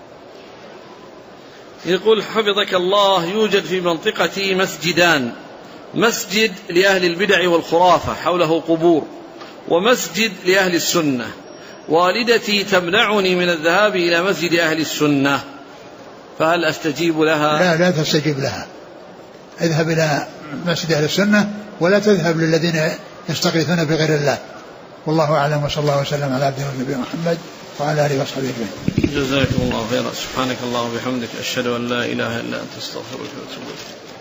يقول حفظك الله، يوجد في منطقتي مسجدان، مسجد لأهل البدع والخرافة حوله قبور، ومسجد لأهل السنة. والدتي تمنعني من الذهاب إلى مسجد أهل السنة، فهل أستجيب لها؟ لا تستجيب لها، اذهب إلى مسجد أهل السنة ولا تذهب للذين يستغيثون بغير الله. والله أعلم، وصلى الله وسلم على عبده ونبيه محمد وعلى آله وصحبه أجمعين. جزاكم الله خيرا. سبحانك اللهم وبحمدك، أشهد أن لا إله إلا أنت، أستغفرك وأتوب إليك.